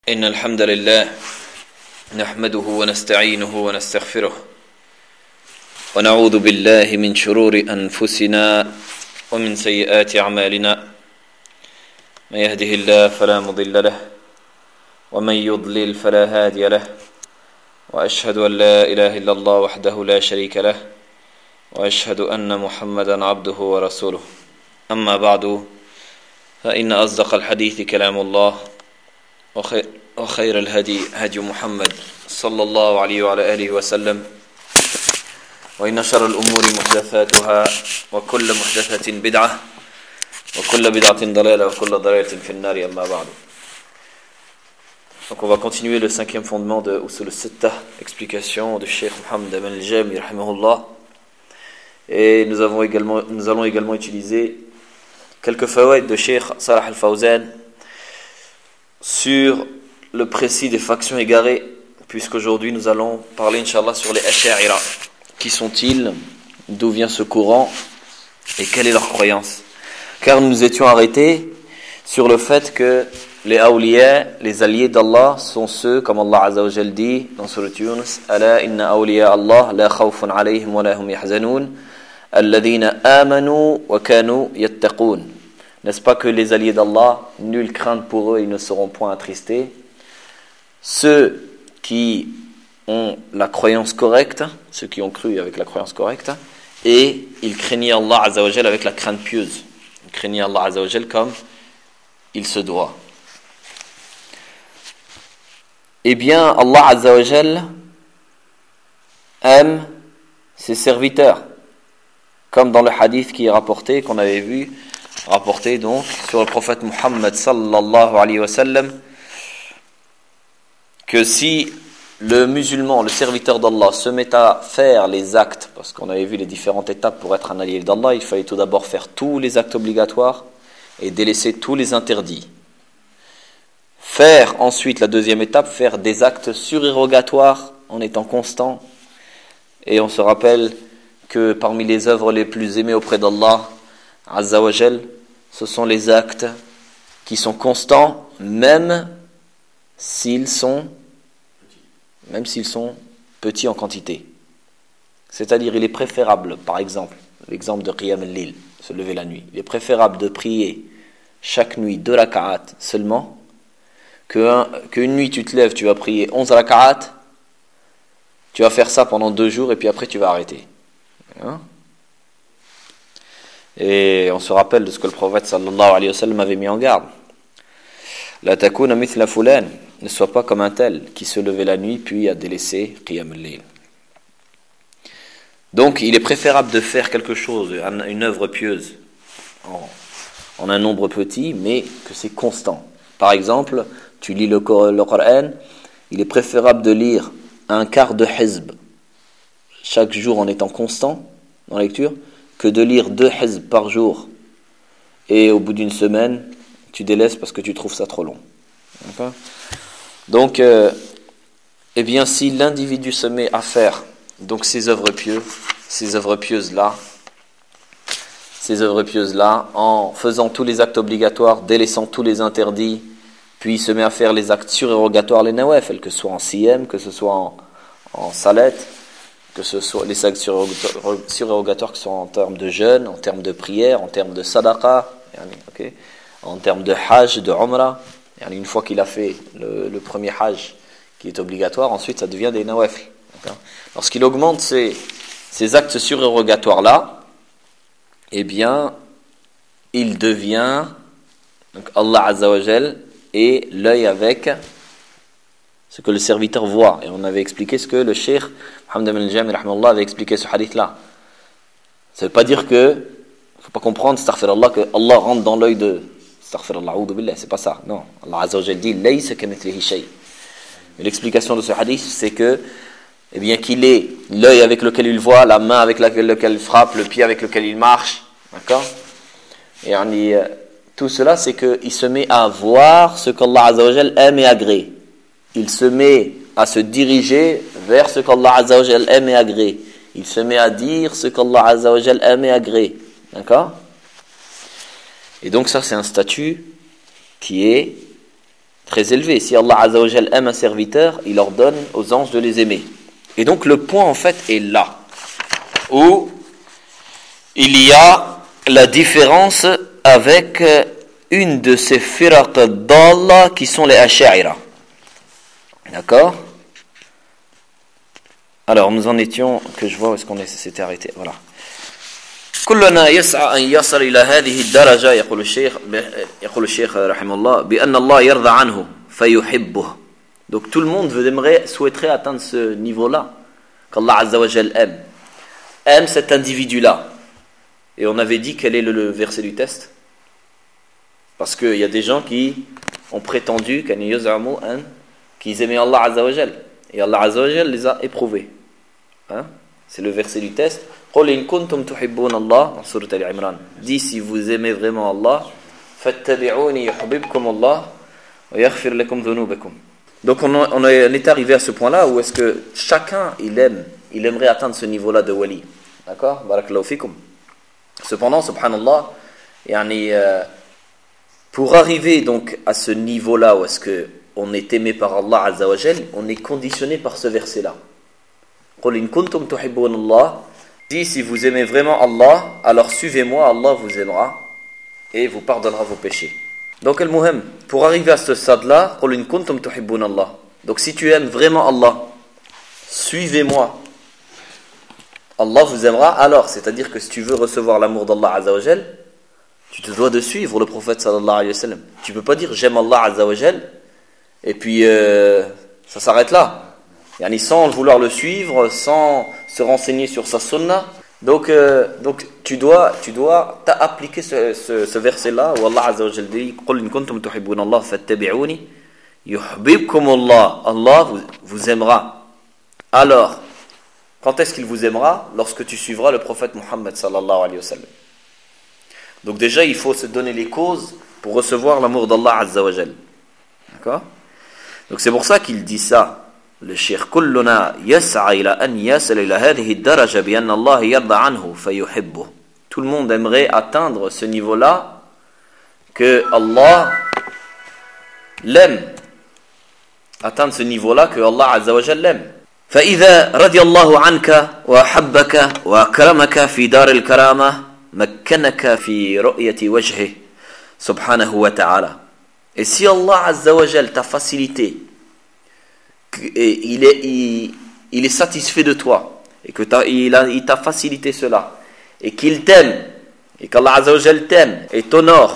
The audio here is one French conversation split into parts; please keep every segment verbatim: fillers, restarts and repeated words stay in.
إن الحمد لله نحمده ونستعينه ونستغفره ونعوذ بالله من شرور أنفسنا ومن سيئات أعمالنا من يهده الله فلا مضل له ومن يضلل فلا هادي له وأشهد أن لا إله إلا الله وحده لا شريك له وأشهد أن محمدا عبده ورسوله أما بعد فإن أصدق الحديث كلام الله وخير الهدي هدي محمد صلى الله عليه وعلى آله وسلم وإن شر الأمور محدثاتها وكل محدثة بدعة وكل بدعة ضلالة وكل ضلالة في النار أما بعد. Donc on va continuer le cinquième fondement de Usul al-Sittah, explication de Cheikh Mohammed Amin al-Jami rahimahullah. Et nous avons également nous allons également utiliser quelques fawaid de Cheikh Salah al-Fawzan sur le précis des factions égarées, puisqu'aujourd'hui nous allons parler Inch'Allah sur les Ash'a'ira. Qui sont-ils? D'où vient ce courant? Et quelle est leur croyance? Car nous nous étions arrêtés sur le fait que les awliya, les alliés d'Allah, sont ceux, comme Allah Azza wa Jal dit dans Surat Yunus, Ala inna awliya Allah la khawfun alayhim wa la hum yahzanun alladhina amanu wa kanu yattaqun. N'est-ce pas que les alliés d'Allah, nulle crainte pour eux, ils ne seront point attristés. Ceux qui ont la croyance correcte, ceux qui ont cru avec la croyance correcte, et ils craignaient Allah Azza wa Jal avec la crainte pieuse. Ils craignaient Allah Azza wa Jal comme il se doit. Eh bien, Allah Azza wa Jal aime ses serviteurs, comme dans le hadith qui est rapporté, qu'on avait vu, rapporté donc sur le prophète Muhammad sallallahu alayhi wa sallam, que si le musulman, le serviteur d'Allah, se met à faire les actes, parce qu'on avait vu les différentes étapes pour être un allié d'Allah, il fallait tout d'abord faire tous les actes obligatoires et délaisser tous les interdits. Faire ensuite, la deuxième étape, faire des actes surérogatoires en étant constant. Et on se rappelle que parmi les œuvres les plus aimées auprès d'Allah Azza wa Jal, ce sont les actes qui sont constants, même s'ils sont, même s'ils sont petits en quantité. C'est-à-dire, il est préférable, par exemple, l'exemple de Qiyam al-Lil, se lever la nuit, il est préférable de prier chaque nuit deux raka'at seulement, qu'un, qu'une nuit tu te lèves, tu vas prier onze raka'at, tu vas faire ça pendant deux jours et puis après tu vas arrêter. Hein? Et on se rappelle de ce que le prophète sallallahu alayhi wa sallam avait mis en garde. La takuna mithla fulan, ne sois pas comme un tel qui se levait la nuit puis a délaissé qiyam al-layl. Donc il est préférable de faire quelque chose, une œuvre pieuse, en, en un nombre petit, mais que c'est constant. Par exemple, tu lis le, le Coran, il est préférable de lire un quart de hizb chaque jour en étant constant dans la lecture, que de lire deux hizb par jour et au bout d'une semaine tu délaisses parce que tu trouves ça trop long. D'accord? Donc euh, eh bien si l'individu se met à faire donc ces œuvres pieuses, ces œuvres pieuses là, ces œuvres pieuses là, en faisant tous les actes obligatoires, délaissant tous les interdits, puis il se met à faire les actes surérogatoires, les nawafil, que ce soit en siyam, que ce soit en, en salat, que ce soit les actes surérogatoires qui sont en termes de jeûne, en termes de prière, en termes de sadaqa, okay, en termes de hajj, de umrah. Une fois qu'il a fait le, le premier hajj qui est obligatoire, ensuite ça devient des nawafil. Lorsqu'il augmente ces, ces actes surérogatoires là, eh bien il devient donc Allah Azza wa Jal et l'œil avec ce que le serviteur voit. Et on avait expliqué ce que le Cheikh Mohammed Amin al-Jami rahimahullah avait expliqué ce hadith là. Ça ne veut pas dire que, il ne faut pas comprendre, astaghfirullah, que Allah rentre dans l'œil de astaghfirullah, a'udhu billah, c'est pas ça. Non, Allah Azza wa Jal dit laysa kamithlihi shay. Et l'explication de ce hadith, c'est que, eh bien, qu'il est l'œil avec lequel il voit, la main avec laquelle lequel il frappe, le pied avec lequel il marche, d'accord? Et on y, tout cela, c'est qu'il se met à voir ce qu'Allah Azza wa Jal aime et agrée. Il se met à se diriger vers ce qu'Allah Azza wa Jal aime et agrée. Il se met à dire ce qu'Allah Azza wa Jal aime et agrée. D'accord? Et donc ça, c'est un statut qui est très élevé. Si Allah Azza wa Jal aime un serviteur, il ordonne aux anges de les aimer. Et donc le point en fait est là, où il y a la différence avec une de ces firaq d'Allah qui sont les Ash'ira. D'accord? Alors nous en étions, que je vois où est-ce qu'on s'était arrêté. Voilà. كلنا يسعى أن يصل إلى هذه الدرجة يقول الشيخ يقول الشيخ رحمه الله بأن الله يرضى عنه فيحبه. Donc tout le monde veut, aimerait, souhaiterait atteindre ce niveau-là, qu'Allah Azza wa Jal aime, aime cet individu-là. Et on avait dit quel est le, le verset du test, parce qu'il y a des gens qui ont prétendu qu'ils aimaient Allah Azza wa Jal, et Allah Azza wa Jal les a éprouvés. Hein? C'est le verset du test. قُلْ إِن كُنْتُمْ تُحِبُّونَ اللَّهَ dans Sourate Al-Imran. Dis si vous aimez vraiment Allah, فَاتَّبِعُونِ يُحْبِبْكُمُ اللَّهُ وَيَغْفِرْ لَكُمْ ذُنُوبَكُمْ. Donc on, on est arrivé à ce point-là où est-ce que chacun il aime, il aimerait atteindre ce niveau-là de wali. D'accord? Barakallahu fikum. Cependant, subhanallah, yani, euh, pour arriver donc à ce niveau-là où est-ce que on est aimé par Allah Azza wa Jal, on est conditionné par ce verset-là. قُلْ إِن كُنْتُمْ تُحِبُّونَ اللَّهَ. Dis si vous aimez vraiment Allah, alors suivez-moi, Allah vous aimera et vous pardonnera vos péchés. Donc al-muhim, pour arriver à ce stade-là, قُلْ إِن كُنْتُمْ تُحِبُّونَ اللَّهَ. Donc si tu aimes vraiment Allah, suivez-moi, Allah vous aimera. Alors, c'est-à-dire que si tu veux recevoir l'amour d'Allah Azza wa Jal, tu te dois de suivre le prophète sallallahu alayhi wa sallam. Tu peux pas dire j'aime Allah Azza wa Jal et puis euh, ça s'arrête là. Yani sans vouloir le suivre, sans se renseigner sur sa sunna. Donc, euh, donc tu dois, tu dois t'appliquer ce, ce, ce verset-là où Allah Azza wa Jal dit قُلْ إِن كُنْتُمْ تُحِبُّونَ اللَّهَ فَاتَّبِعُونِ يُحْبِبْكُمُ اللَّهُ. Allah vous, vous aimera. Alors, quand est-ce qu'il vous aimera? Lorsque tu suivras le prophète Muhammad sallallahu alayhi wa sallam. Donc déjà, il faut se donner les causes pour recevoir l'amour d'Allah Azza wa Jal. D'accord? Donc c'est pour ça qu'il dit ça. Le cheikh كلنا يسعى إلى أن يصل إلى هذه الدرجة بأن الله يرضى عنه فيحبه. Tout le monde aimerait atteindre ce niveau-là, que Allah l'aime, atteindre ce niveau-là que Allah Azza wa Jal l'aime. فإذا رضي الله عنك وأحبك وأكرمك في دار الكرامة مكنك في رؤية وجهه سبحانه وتعالى. Et si Allah Azza wa Jal t'a facilité, et il est, il, il est satisfait de toi et que t'as, il, a, il t'a facilité cela et qu'il t'aime et qu'Allah Azza wa Jal t'aime et t'honore,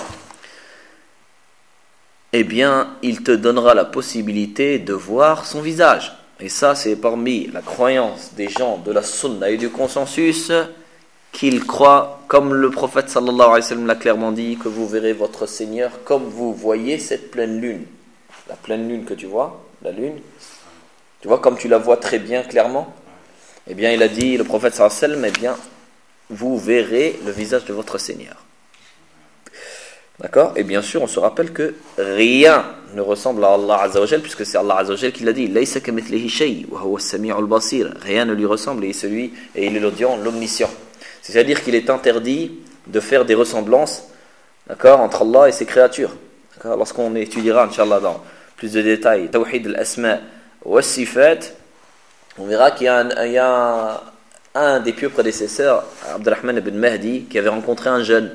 eh bien il te donnera la possibilité de voir son visage. Et ça c'est parmi la croyance des gens de la sunna et du consensus, qu'ils croient, comme le prophète sallallahu alayhi wa sallam l'a clairement dit, que vous verrez votre Seigneur comme vous voyez cette pleine lune. La pleine lune que tu vois, la lune, tu vois, comme tu la vois très bien, clairement, eh bien, il a dit, le prophète sallallahu alayhi wa sallam, eh bien, vous verrez le visage de votre Seigneur. D'accord? Et bien sûr, on se rappelle que rien ne ressemble à Allah Azza wa Jal, puisque c'est Allah Azza wa Jal qui l'a dit, laysa kamithlihi shay wa huwa as-sami'ul basir. Rien ne lui ressemble, et il est celui, et il est l'audient, l'omniscient. C'est-à-dire qu'il est interdit de faire des ressemblances, d'accord, entre Allah et ses créatures. D'accord? Lorsqu'on étudiera, Inch'Allah, dans plus de détails, Tawhid al-Asma' Sifat, on verra qu'il y a, un, il y a un, un des pieux prédécesseurs, Abdurrahman ibn Mahdi, qui avait rencontré un jeune.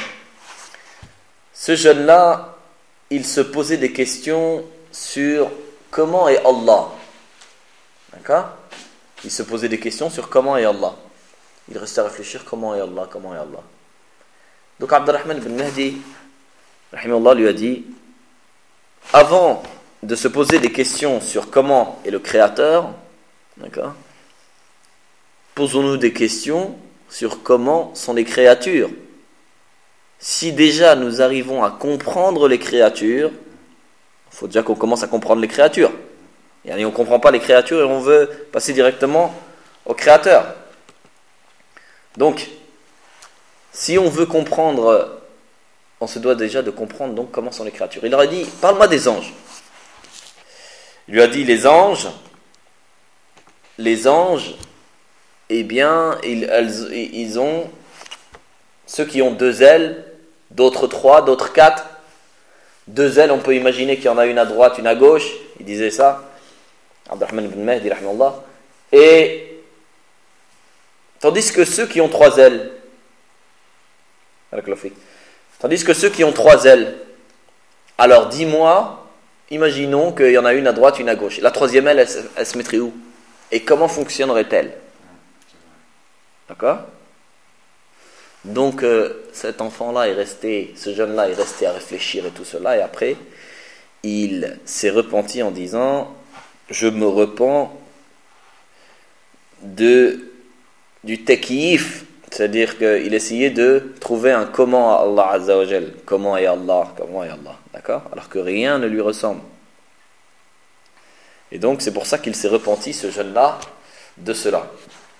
Ce jeune-là, il se posait des questions sur comment est Allah. D'accord? Il se posait des questions sur comment est Allah. Il restait à réfléchir comment est Allah, comment est Allah. Donc Abdurrahman ibn Mahdi, rahimahullah, lui a dit, avant de se poser des questions sur comment est le Créateur, d'accord, posons-nous des questions sur comment sont les créatures. Si déjà nous arrivons à comprendre les créatures, il faut déjà qu'on commence à comprendre les créatures. Et on ne comprend pas les créatures et on veut passer directement au Créateur. Donc, si on veut comprendre, on se doit déjà de comprendre donc comment sont les créatures. Il leur a dit, parle-moi des anges. Il lui a dit, les anges, les anges, eh bien, ils, elles, ils ont, ceux qui ont deux ailes, d'autres trois, d'autres quatre, Deux ailes, on peut imaginer qu'il y en a une à droite, une à gauche. Il disait ça. Abdurrahman ibn Mahdi, rahimahullah. Et tandis que ceux qui ont trois ailes, tandis que ceux qui ont trois ailes, alors dis-moi, imaginons qu'il y en a une à droite, une à gauche. La troisième aile, elle, elle se mettrait où? Et comment fonctionnerait-elle? D'accord? Donc euh, cet enfant-là est resté, ce jeune-là est resté à réfléchir et tout cela, et après, il s'est repenti en disant, je me repens de, du takyif, c'est-à-dire qu'il essayait de trouver un comment à Allah Azza wa Jal, comment est Allah, comment est Allah, d'accord? Alors que rien ne lui ressemble. Et donc c'est pour ça qu'il s'est repenti, ce jeune-là, de cela.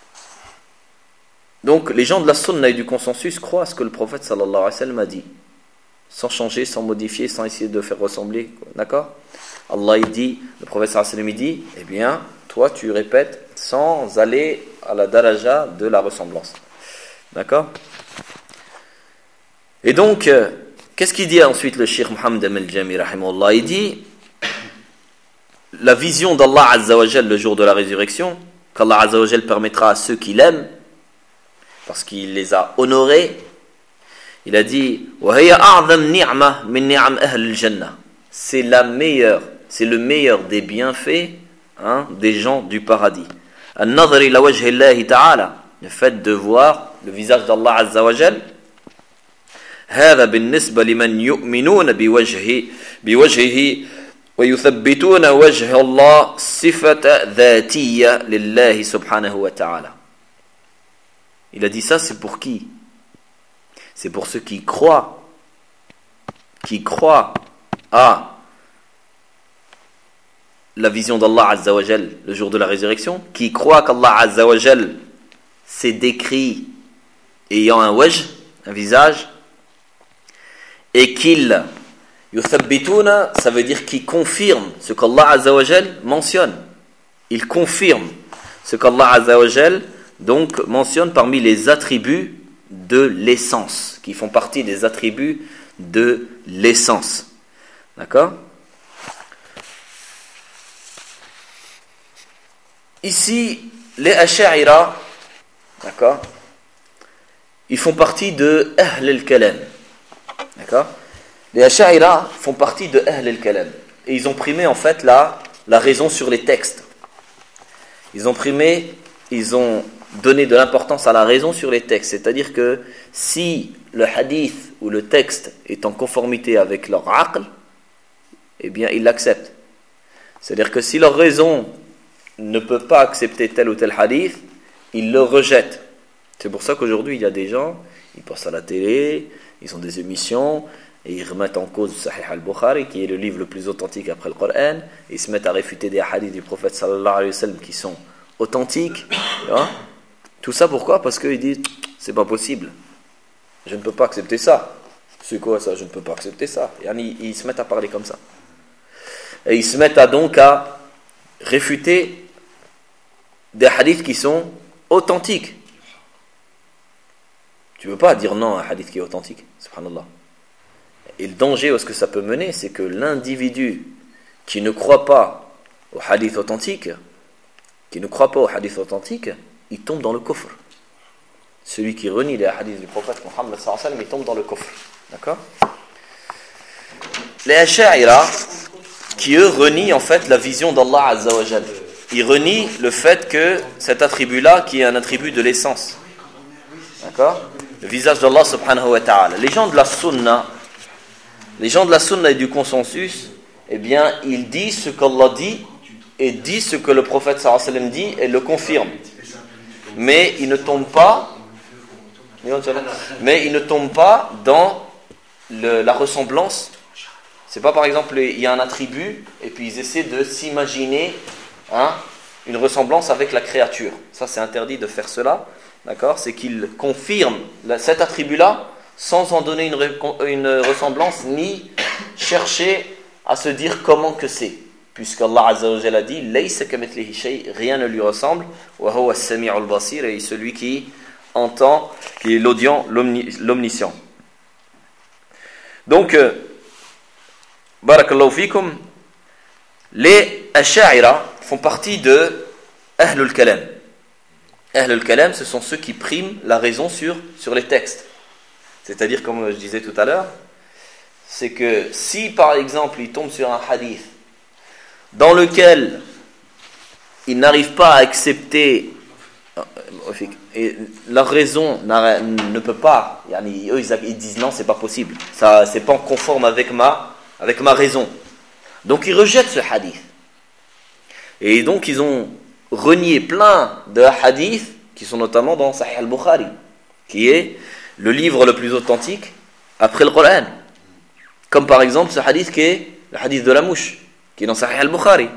Donc les gens de la sunna et du consensus croient à ce que le prophète sallallahu alayhi wa sallam a dit, sans changer, sans modifier, sans essayer de faire ressembler, d'accord? Allah il dit, le prophète sallallahu alayhi wa sallam il dit, eh bien toi tu répètes sans aller à la daraja de la ressemblance, d'accord? Et donc euh, qu'est-ce qu'il dit ensuite le cheikh Mohammed al-Jami rahimahullah? Il dit la vision d'Allah Azza wa Jal le jour de la résurrection, qu'Allah Azza wa Jal permettra à ceux qui l'aiment, parce qu'il les a honorés. Il a dit c'est la meilleure, c'est le meilleur des bienfaits, hein, des gens du paradis. Le fait de voir le visage d'Allah Azza wa Jal. هذا بالنسبة لمن يؤمنون بوجهه بوجهه ويثبتون وجه الله صفة ذاتية لله سبحانه وتعالى. Il a dit ça, c'est pour qui? C'est pour ceux qui croient, qui croient à la vision d'Allah Azza wa Jal le jour de la résurrection, qui croient qu'Allah Azza wa Jal s'est décrit ayant un wajh, un visage, et qu'il yuthabbituna, ça veut dire qu'il confirme ce qu'Allah Azza wa Jal mentionne. Il confirme ce qu'Allah Azza wa Jal donc mentionne parmi les attributs de l'essence, qui font partie des attributs de l'essence. D'accord? Ici, les Ash'a'ira, d'accord, ils font partie de Ahl al-Kalam. D'accord? Les Ash'a'ira font partie de Ahl al-Kalam. Et ils ont primé en fait la, la raison sur les textes. Ils ont primé, ils ont donné de l'importance à la raison sur les textes. C'est-à-dire que si le hadith ou le texte est en conformité avec leur aql, eh bien ils l'acceptent. C'est-à-dire que si leur raison ne peut pas accepter tel ou tel hadith, ils le rejettent. C'est pour ça qu'aujourd'hui il y a des gens, ils passent à la télé, ils ont des émissions, et ils remettent en cause Sahih al-Bukhari, qui est le livre le plus authentique après le Coran, et ils se mettent à réfuter des hadiths du prophète sallallahu alayhi wa sallam qui sont authentiques. Hein? Tout ça pourquoi? Parce qu'ils disent, c'est pas possible, je ne peux pas accepter ça. C'est quoi ça? Je ne peux pas accepter ça. Et ils, ils se mettent à parler comme ça. Et ils se mettent à donc à réfuter des hadiths qui sont authentiques. Tu ne peux pas dire non à un hadith qui est authentique, subhanallah. Et le danger où ce que ça peut mener, c'est que l'individu qui ne croit pas au hadith authentique, qui ne croit pas au hadith authentique, il tombe dans le kufr. Celui qui renie les hadiths du prophète Mohammed sallallahu alayhi wa sallam, il tombe dans le kufr. D'accord? Les Ash'a'ira, qui eux renient en fait la vision d'Allah Azza wa Jal. Ils renient le fait que cet attribut-là, qui est un attribut de l'essence. D'accord? Le visage d'Allah subhanahu wa ta'ala. Les gens de la sunna, les gens de la sunna et du consensus, eh bien, ils disent ce qu'Allah dit et disent ce que le prophète sallallahu alayhi wa sallam dit et le confirment. Mais ils ne tombent pas, mais ils ne tombent pas dans le, la ressemblance. C'est pas par exemple, il y a un attribut et puis ils essaient de s'imaginer hein, une ressemblance avec la créature. Ça, c'est interdit de faire cela. D'accord? C'est qu'ils confirment cet attribut-là sans en donner une, une ressemblance ni chercher à se dire comment que c'est. Puisqu'Allah Azza wa Jalla a dit Laysa kamithlihi shay, rien ne lui ressemble, wa huwa as-sami'ul basir, et celui qui entend, qui est l'audient, l'omniscient. Donc, euh, Barakallahu fikum, les Ash'a'ira font partie de Ahlul Kalam. Ahlul Kalam, ce sont ceux qui priment la raison sur, sur les textes. C'est-à-dire, comme je disais tout à l'heure, c'est que si par exemple il tombe sur un hadith dans lequel il n'arrive pas à accepter, et leur raison ne peut pas, eux ils disent non, c'est pas possible, ça c'est pas conforme avec ma, avec ma raison, donc ils rejettent ce hadith, et donc ils ont renié plein de hadiths qui sont notamment dans Sahih al-Bukhari, qui est le livre le plus authentique après le Coran, comme par exemple ce hadith qui est le hadith de la mouche, qui est dans Sahih al-Bukhari.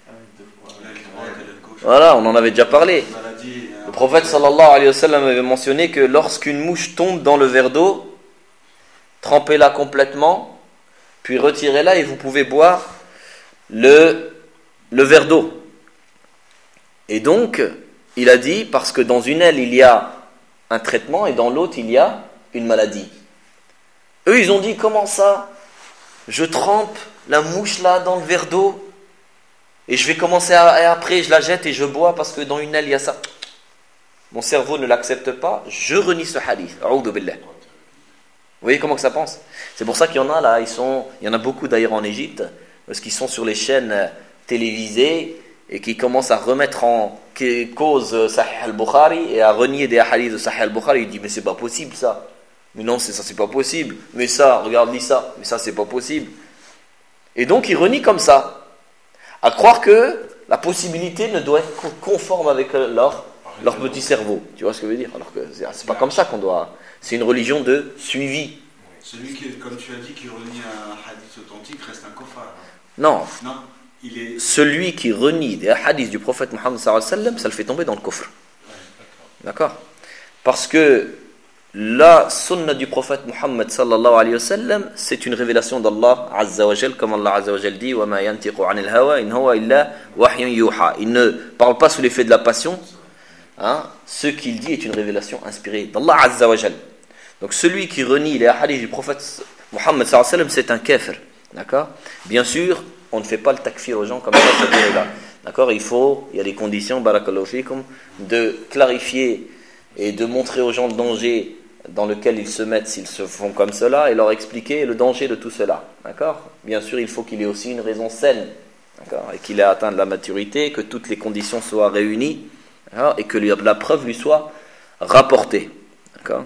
Voilà, on en avait déjà parlé. Le prophète sallallahu alayhi wa sallam avait mentionné que lorsqu'une mouche tombe dans le verre d'eau, trempez-la complètement, puis retirez-la et vous pouvez boire le, le verre d'eau. Et donc, il a dit, parce que dans une aile il y a un traitement et dans l'autre il y a une maladie. Eux ils ont dit, comment ça? Je trempe la mouche là dans le verre d'eau et je vais commencer à, et après je la jette et je bois parce que dans une aile il y a ça. Mon cerveau ne l'accepte pas, je renie ce hadith. A'oudhu billah. Vous voyez comment que ça pense? C'est pour ça qu'il y en a là, ils sont, il y en a beaucoup d'ailleurs en Égypte, parce qu'ils sont sur les chaînes télévisées et qui commencent à remettre en cause Sahih al-Bukhari et à renier des hadiths de Sahih al-Bukhari. Ils disent mais c'est pas possible ça. Mais non, c'est ça, c'est pas possible. Mais ça, regarde, lis ça. Mais ça, c'est pas possible. Et donc, ils renient comme ça. À croire que la possibilité ne doit être conforme avec leur, leur petit cerveau. Tu vois ce que je veux dire? Alors que c'est, c'est pas comme ça qu'on doit. C'est une religion de suivi. Celui qui, comme tu as dit, qui renie un hadith authentique reste un kofar. Non. Non. Il est... Celui qui renie des hadiths du prophète Mohammed sallallahu alayhi wa sallam, ça le fait tomber dans le kufr. Ouais, d'accord. d'accord Parce que la sunna du prophète Muhammad sallallahu alayhi wa sallam, c'est une révélation d'Allah azza wa jal, comme Allah azza wa jal dit, wa ma yantiqu anil hawa in huwa illa wahyun yuha. Il ne parle pas sous l'effet de la passion. Hein, ce qu'il dit est une révélation inspirée d'Allah azza wa jal. Donc celui qui renie les hadiths du prophète Muhammad sallallahu alayhi wa sallam, c'est un kafir. D'accord. Bien sûr, on ne fait pas le takfir aux gens comme ça, ça là. D'accord. Il faut, il y a des conditions, barakallahu fikum, de clarifier et de montrer aux gens le danger dans lequel ils se mettent s'ils se font comme cela et leur expliquer le danger de tout cela. D'accord. Bien sûr, il faut qu'il y ait aussi une raison saine, d'accord, et qu'il ait atteint de la maturité, que toutes les conditions soient réunies, et que la preuve lui soit rapportée. D'accord.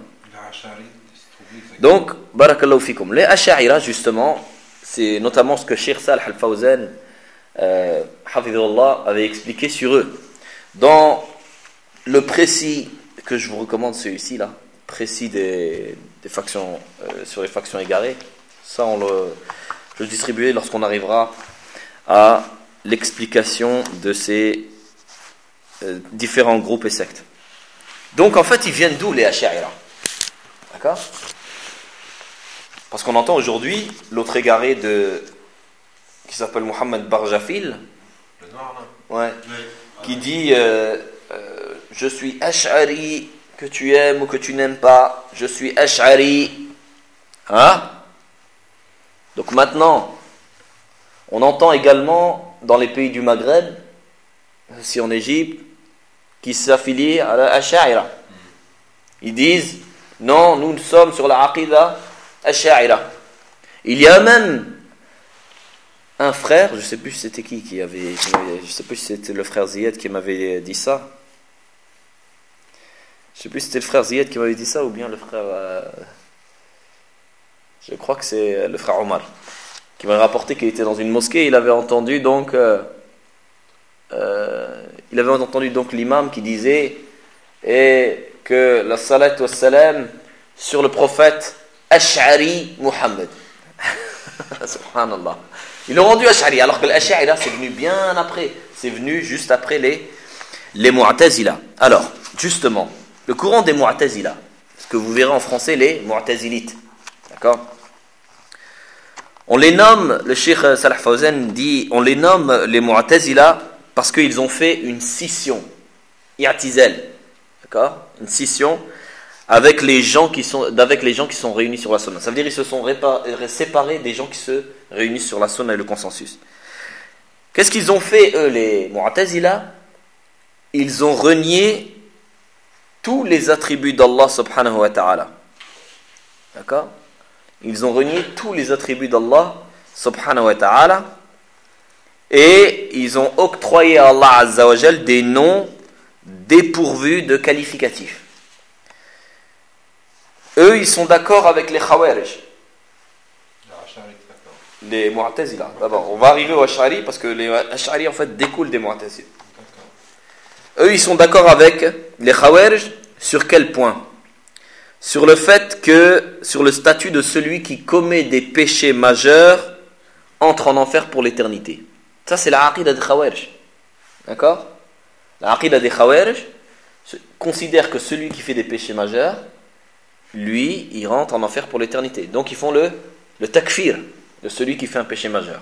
Donc, barakallahu fikum. Les Ash'a'ira, justement, c'est notamment ce que Cheikh Salih al-Fawzan, euh, hafidhullah, avait expliqué sur eux. Dans le précis que je vous recommande, celui-ci là, précis des, des factions, euh, sur les factions égarées, ça on le, je le distribuerai lorsqu'on arrivera à l'explication de ces euh, différents groupes et sectes. Donc en fait, ils viennent d'où les Ash'a'ira? D'accord? Parce qu'on entend aujourd'hui l'autre égaré de, qui s'appelle Mohamed Barjafil, le noir là, ouais, oui. Qui dit euh, euh, je suis Ash'ari, que tu aimes ou que tu n'aimes pas, je suis Ash'ari. Hein? Donc maintenant, on entend également dans les pays du Maghreb, aussi en Égypte, qui s'affilient à la Ash'a'ira. Ils disent non, nous sommes sur la Aqidah Ash'a'ira. Il y a même un frère, je ne sais plus si c'était qui qui avait, je ne sais plus si c'était le frère Ziyad qui m'avait dit ça. Je ne sais plus si c'était le frère Ziyad qui m'avait dit ça ou bien le frère, euh, je crois que c'est le frère Omar qui m'a rapporté qu'il était dans une mosquée. Il avait entendu donc, euh, euh, il avait entendu donc l'imam qui disait et que la salat wa salam sur le prophète Ash'ari Muhammad. Subhanallah. Ils l'ont rendu Ash'ari, alors que l'Ash'ari c'est venu bien après. C'est venu juste après les, les Mu'tazila. Alors, justement, le courant des Mu'tazila, ce que vous verrez en français, les Mu'tazilites. D'accord? On les nomme, le Cheikh Salih Fawzan dit, on les nomme les Mu'tazila parce qu'ils ont fait une scission. I'tizal. D'accord? Une scission avec les gens qui sont, avec les gens qui sont réunis sur la sunna. Ça veut dire qu'ils se sont répa- séparés des gens qui se réunissent sur la sunna et le consensus. Qu'est-ce qu'ils ont fait, eux, les Mu'tazila? Ils ont renié tous les attributs d'Allah subhanahu wa ta'ala. D'accord? Ils ont renié tous les attributs d'Allah subhanahu wa ta'ala et ils ont octroyé à Allah azza wa jal des noms dépourvus de qualificatifs. Eux, ils sont d'accord avec les Khawarij. Les Mu'tazila. D'abord, on va arriver aux Ash'ari parce que les Ash'ari en fait découlent des Mu'tazila. Eux, ils sont d'accord avec les Khawarij sur quel point? Sur le fait que, sur le statut de celui qui commet des péchés majeurs entre en enfer pour l'éternité. Ça, c'est la aqida des Khawarij. D'accord? La aqida des Khawarij considère que celui qui fait des péchés majeurs, lui, il rentre en enfer pour l'éternité. Donc, ils font le, le takfir de celui qui fait un péché majeur.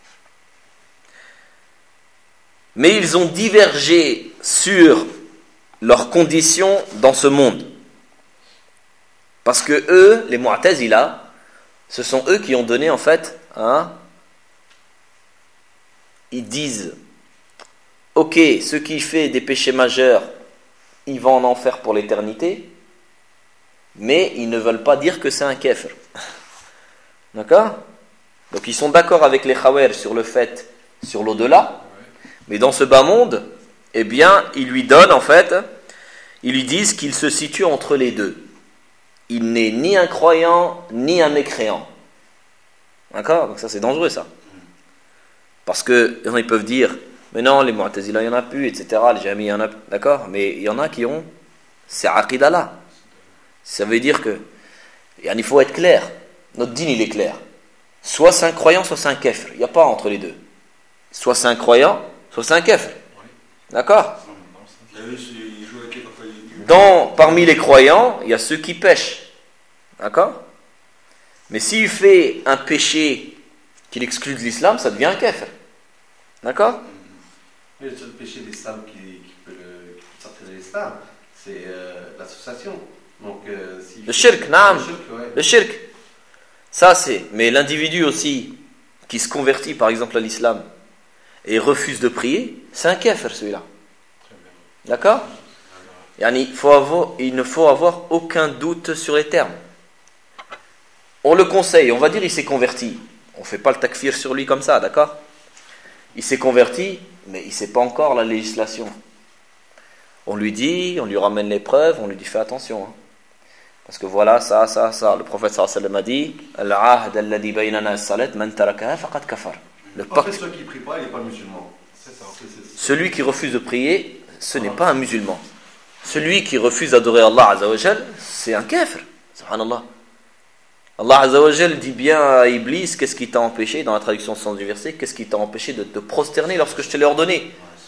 Mais ils ont divergé sur leurs conditions dans ce monde. Parce que eux, les Mu'tazila, ce sont eux qui ont donné en fait, hein, ils disent, ok, ceux qui font des péchés majeurs, ils vont en enfer pour l'éternité, mais ils ne veulent pas dire que c'est un kafir. D'accord? Donc ils sont d'accord avec les Khawarij sur le fait, sur l'au-delà, mais dans ce bas monde, eh bien, ils lui donnent en fait, ils lui disent qu'il se situe entre les deux. Il n'est ni un croyant, ni un mécréant. D'accord? Donc ça c'est dangereux ça. Parce que ils peuvent dire, mais non, les Mu'tazila il n'y en a plus, et cetera. Les Jahmi il y en a plus. D'accord? Mais il y en a qui ont, c'est aqida là. Ça veut dire que, il faut être clair. Notre dîn il est clair. Soit c'est un croyant, soit c'est un kafir. Il n'y a pas entre les deux. Soit c'est un croyant, soit c'est un kafir. D'accord? Dans, parmi les croyants, il y a ceux qui pêchent. D'accord? Mais s'il fait un péché qui l'exclut de l'islam, ça devient un kafir. D'accord? Mais le seul péché d'islam qui, qui, peut le, qui peut sortir de l'islam, c'est euh, l'association. Donc, euh, si le shirk, naam. Le shirk, ouais. Le shirk. Ça c'est. Mais l'individu aussi qui se convertit par exemple à l'islam et refuse de prier, c'est un kafir celui-là. D'accord? Yani, il, faut avoir, il ne faut avoir aucun doute sur les termes. On le conseille, on va dire il s'est converti. On ne fait pas le takfir sur lui comme ça, d'accord? Il s'est converti, mais il ne sait pas encore la législation. On lui dit, on lui ramène les preuves, on lui dit fais attention. Hein. Parce que voilà, ça, ça, ça. Le prophète sallallahu alayhi wa sallam a dit Al-ahd alladhi baynana as-salat man tarakaha faqad kafar. Le pacte. En fait, celui qui ne prie pas, il n'est pas musulman. C'est ça. C'est, c'est, c'est. Celui qui refuse de prier, ce n'est pas un musulman. Celui qui refuse d'adorer Allah Azza wa Jal, c'est un kafir. Subhanallah. Allah Azza wa Jal dit bien à Iblis, qu'est-ce qui t'a empêché, dans la traduction sens du verset, qu'est-ce qui t'a empêché de te prosterner lorsque je te l'ai ordonné?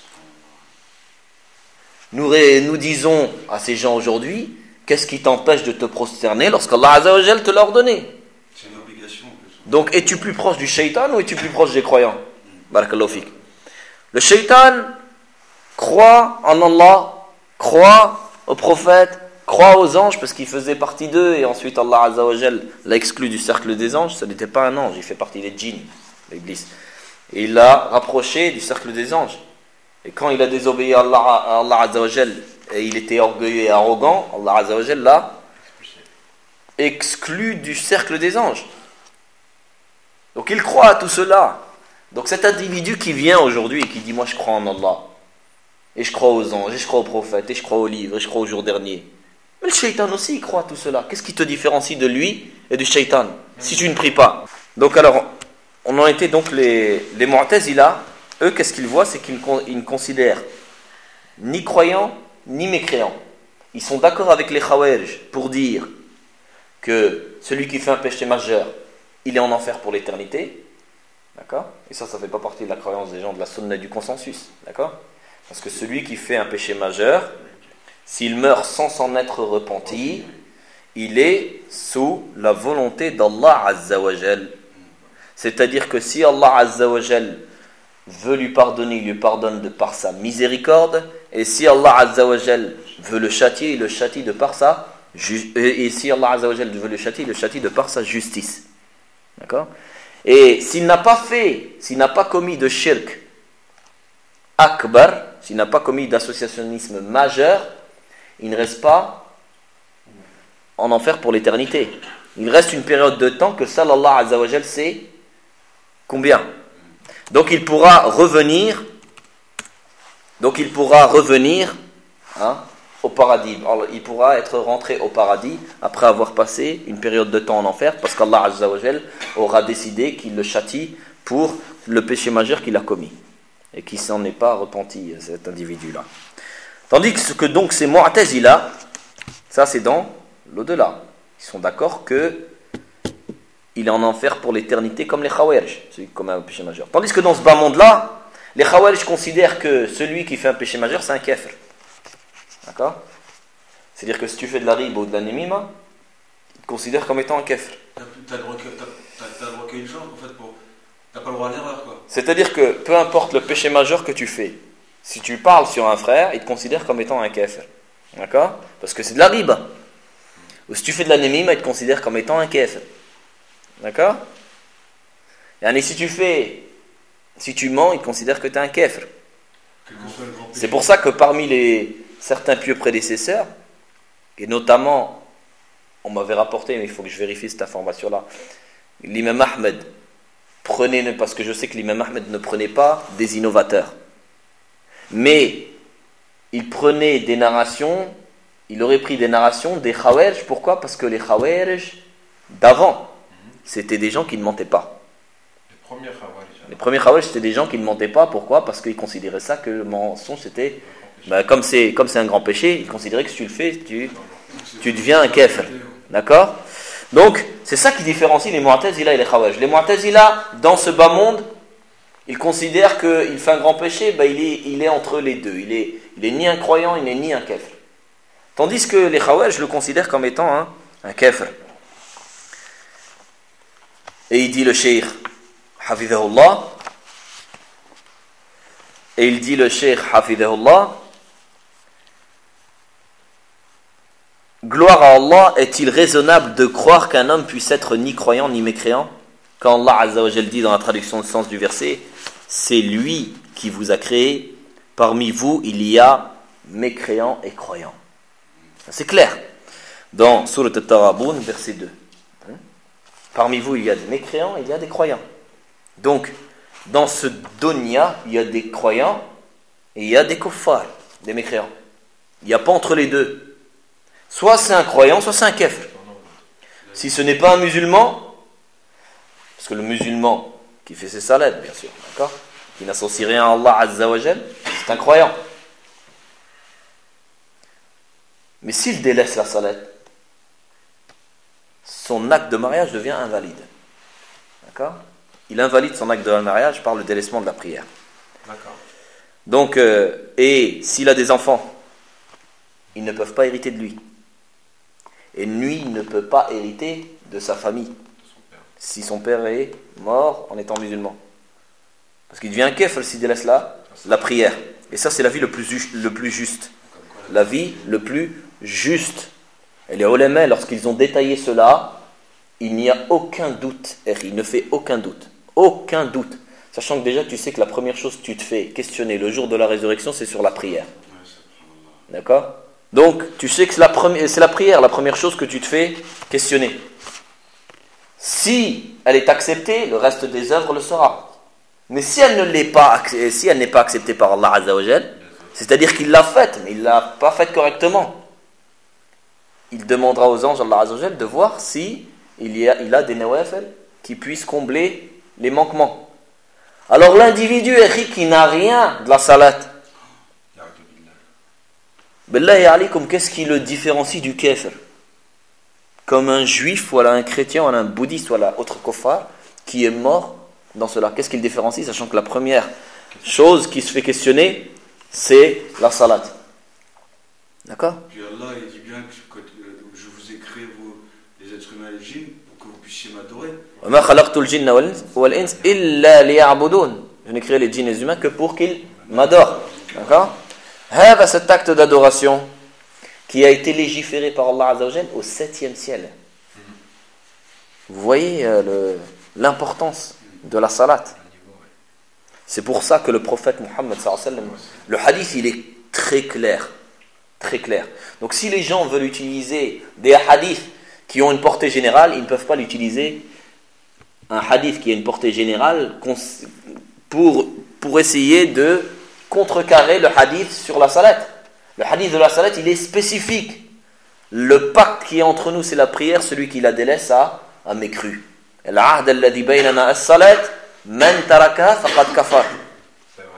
Nous, nous disons à ces gens aujourd'hui, qu'est-ce qui t'empêche de te prosterner lorsqu'Allah Azza wa Jal te l'a ordonné? C'est une obligation. Donc, es-tu plus proche du shaitan ou es-tu plus proche des croyants? Barakallahu fik. Le shaitan croit en Allah, croit au prophète, croit aux anges parce qu'il faisait partie d'eux et ensuite Allah Azza wa Jal l'a exclu du cercle des anges. Ce n'était pas un ange, il fait partie des djinns, l'Iblis. Et il l'a rapproché du cercle des anges. Et quand il a désobéi à Allah, à Allah Azza wa Jal et il était orgueilleux et arrogant, Allah Azza wa Jal l'a exclu du cercle des anges. Donc il croit à tout cela. Donc cet individu qui vient aujourd'hui et qui dit moi je crois en Allah et je crois aux anges, et je crois aux prophètes, et je crois aux livres, et je crois au jour dernier. Mais le shaitan aussi il croit à tout cela. Qu'est-ce qui te différencie de lui et du shaitan si tu ne pries pas? Donc alors, on en était donc les, les Mu'tazila, eux qu'est-ce qu'ils voient? C'est qu'ils ne considèrent ni croyants ni mécréants. Ils sont d'accord avec les Khawarij pour dire que celui qui fait un péché majeur, il est en enfer pour l'éternité. D'accord? Et ça, ça ne fait pas partie de la croyance des gens de la sunna du consensus. D'accord? Parce que celui qui fait un péché majeur, s'il meurt sans s'en être repenti, il est sous la volonté d'Allah Azza wa Jal. C'est-à-dire que si Allah Azza wa Jal veut lui pardonner, il lui pardonne de par sa miséricorde. Et si Allah Azza wa Jal veut le châtier, il le châtie de par sa Et si Allah Azza wa Jal veut le châtier, le châtie de par sa justice. D'accord? Et s'il n'a pas fait, s'il n'a pas commis de shirk akbar, s'il n'a pas commis d'associationnisme majeur, il ne reste pas en enfer pour l'éternité. Il reste une période de temps que seul Allah Azza wa Jal sait combien. Donc il pourra revenir, donc il pourra revenir hein, au paradis. Alors, il pourra être rentré au paradis après avoir passé une période de temps en enfer, parce qu'Allah Azza wa Jal aura décidé qu'il le châtie pour le péché majeur qu'il a commis et qu'il s'en est pas repenti, cet individu-là. Tandis que donc ces Mu'tazila, ça c'est dans l'au-delà. Ils sont d'accord que il est en enfer pour l'éternité comme les Khawarij, celui qui commet un péché majeur. Tandis que dans ce bas monde-là, les Khawarij considèrent que celui qui fait un péché majeur, c'est un kafir. D'accord? C'est-à-dire que si tu fais de la riba ou de la nemima, ils te considèrent comme étant un kafir. T'as t'as le droit qu'à t'as, t'as le droit qu'à une chance, en fait, pour... T'as pas le droit à l'erreur, quoi. C'est-à-dire que peu importe le péché majeur que tu fais, si tu parles sur un frère, il te considère comme étant un kafir. D'accord? Parce que c'est de la riba. Ou si tu fais de la nemima, il te considère comme étant un kafir. D'accord? Et si tu fais, si tu mens, il te considère que tu es un kafir. C'est pour ça que parmi les certains pieux prédécesseurs, et notamment, on m'avait rapporté, mais il faut que je vérifie cette information-là, l'imam Ahmed prenait, parce que je sais que l'imam Ahmed ne prenait pas des innovateurs, mais il prenait des narrations, il aurait pris des narrations des Khawarij. Pourquoi? Parce que les Khawarij d'avant, c'était des gens qui ne mentaient pas. Les premiers Khawarij. Les premiers Khawarij, c'était des gens qui ne mentaient pas. Pourquoi? Parce qu'ils considéraient ça que le mensonge, c'était... Ben, comme c'est comme c'est un grand péché, ils considéraient que si tu le fais, tu, tu deviens un kafir. D'accord? Donc, c'est ça qui différencie les Mu'tazila et les Khawarij. Les Mu'tazila, dans ce bas monde, ils considèrent qu'il fait un grand péché, ben, il, est, il est entre les deux. Il est, il est ni un croyant, il n'est ni un kafir. Tandis que les Khawarij le considèrent comme étant un, un kafir. Et il dit le cheikh, hafidhahullah, et il dit le cheikh, hafidhahullah, gloire à Allah, est-il raisonnable de croire qu'un homme puisse être ni croyant ni mécréant? Quand Allah Azza wa Jal dit dans la traduction du sens du verset, c'est lui qui vous a créé, parmi vous il y a mécréants et croyants. C'est clair. Dans Surat At-Taghabun, verset deux. Parmi vous, il y a des mécréants et il y a des croyants. Donc, dans ce dunya, il y a des croyants et il y a des kuffars, des mécréants. Il n'y a pas entre les deux. Soit c'est un croyant, soit c'est un kafir. Si ce n'est pas un musulman, parce que le musulman qui fait ses salats, bien sûr, d'accord, qui n'associe rien à Allah Azza wa Jal, c'est un croyant. Mais s'il délaisse la salat, son acte de mariage devient invalide. D'accord? Il invalide son acte de mariage par le délaissement de la prière. D'accord. Donc, euh, et s'il a des enfants, ils ne peuvent pas hériter de lui. Et lui ne peut pas hériter de sa famille. Son père. Si son père est mort en étant musulman. Parce qu'il devient un kafir s'il délaisse la, la prière. Et ça, c'est la vie le plus, le plus juste. La vie le plus juste. Et les ulama, lorsqu'ils ont détaillé cela, il n'y a aucun doute. Il ne fait aucun doute. Aucun doute. Sachant que déjà, tu sais que la première chose que tu te fais questionner le jour de la résurrection, c'est sur la prière. D'accord? Donc, tu sais que c'est la, première, c'est la prière, la première chose que tu te fais questionner. Si elle est acceptée, le reste des œuvres le sera. Mais si elle ne l'est pas, si elle n'est pas acceptée par Allah Azza wa Jal, c'est-à-dire qu'il l'a faite, mais il ne l'a pas faite correctement, il demandera aux anges Allah Azza wa Jal de voir si il, y a, il a des nawafil qui puissent combler les manquements. Alors l'individu qui n'a rien de la salat, Billahi alaykum, qu'est-ce qui le différencie du kafir? Comme un juif, ou un chrétien, ou un bouddhiste, ou un autre kuffar qui est mort dans cela. Qu'est-ce qui le différencie? Sachant que la première chose qui se fait questionner, c'est la salat. D'accord? Puis Allah, il dit bien que je vous ai créé, vous, les êtres humains et les djinns, pour que vous puissiez m'adorer. وَمَا خَلَقْتُ الْجِنَّ وَالْإِنسَ إِلَّا لِيَعْبُدُونَ. Je n'ai créé les djinns et les humains que pour qu'ils m'adorent. D'accord? Cet acte d'adoration, qui a été légiféré par Allah Azza wa Jal au septième ciel. Vous voyez euh, le, l'importance de la salat. C'est pour ça que le prophète Muhammad sallallahu alayhi wa sallam, le hadith il est très clair, très clair. Donc si les gens veulent utiliser des hadiths qui ont une portée générale, ils ne peuvent pas l'utiliser un hadith qui a une portée générale pour, pour essayer de contrecarrer le hadith sur la salat. Le hadith de la salat il est spécifique. Le pacte qui est entre nous c'est la prière, celui qui la délaisse a, a mécru. Al-ahd alladhi baynana as-salat man taraka faqad kafar. C'est vrai.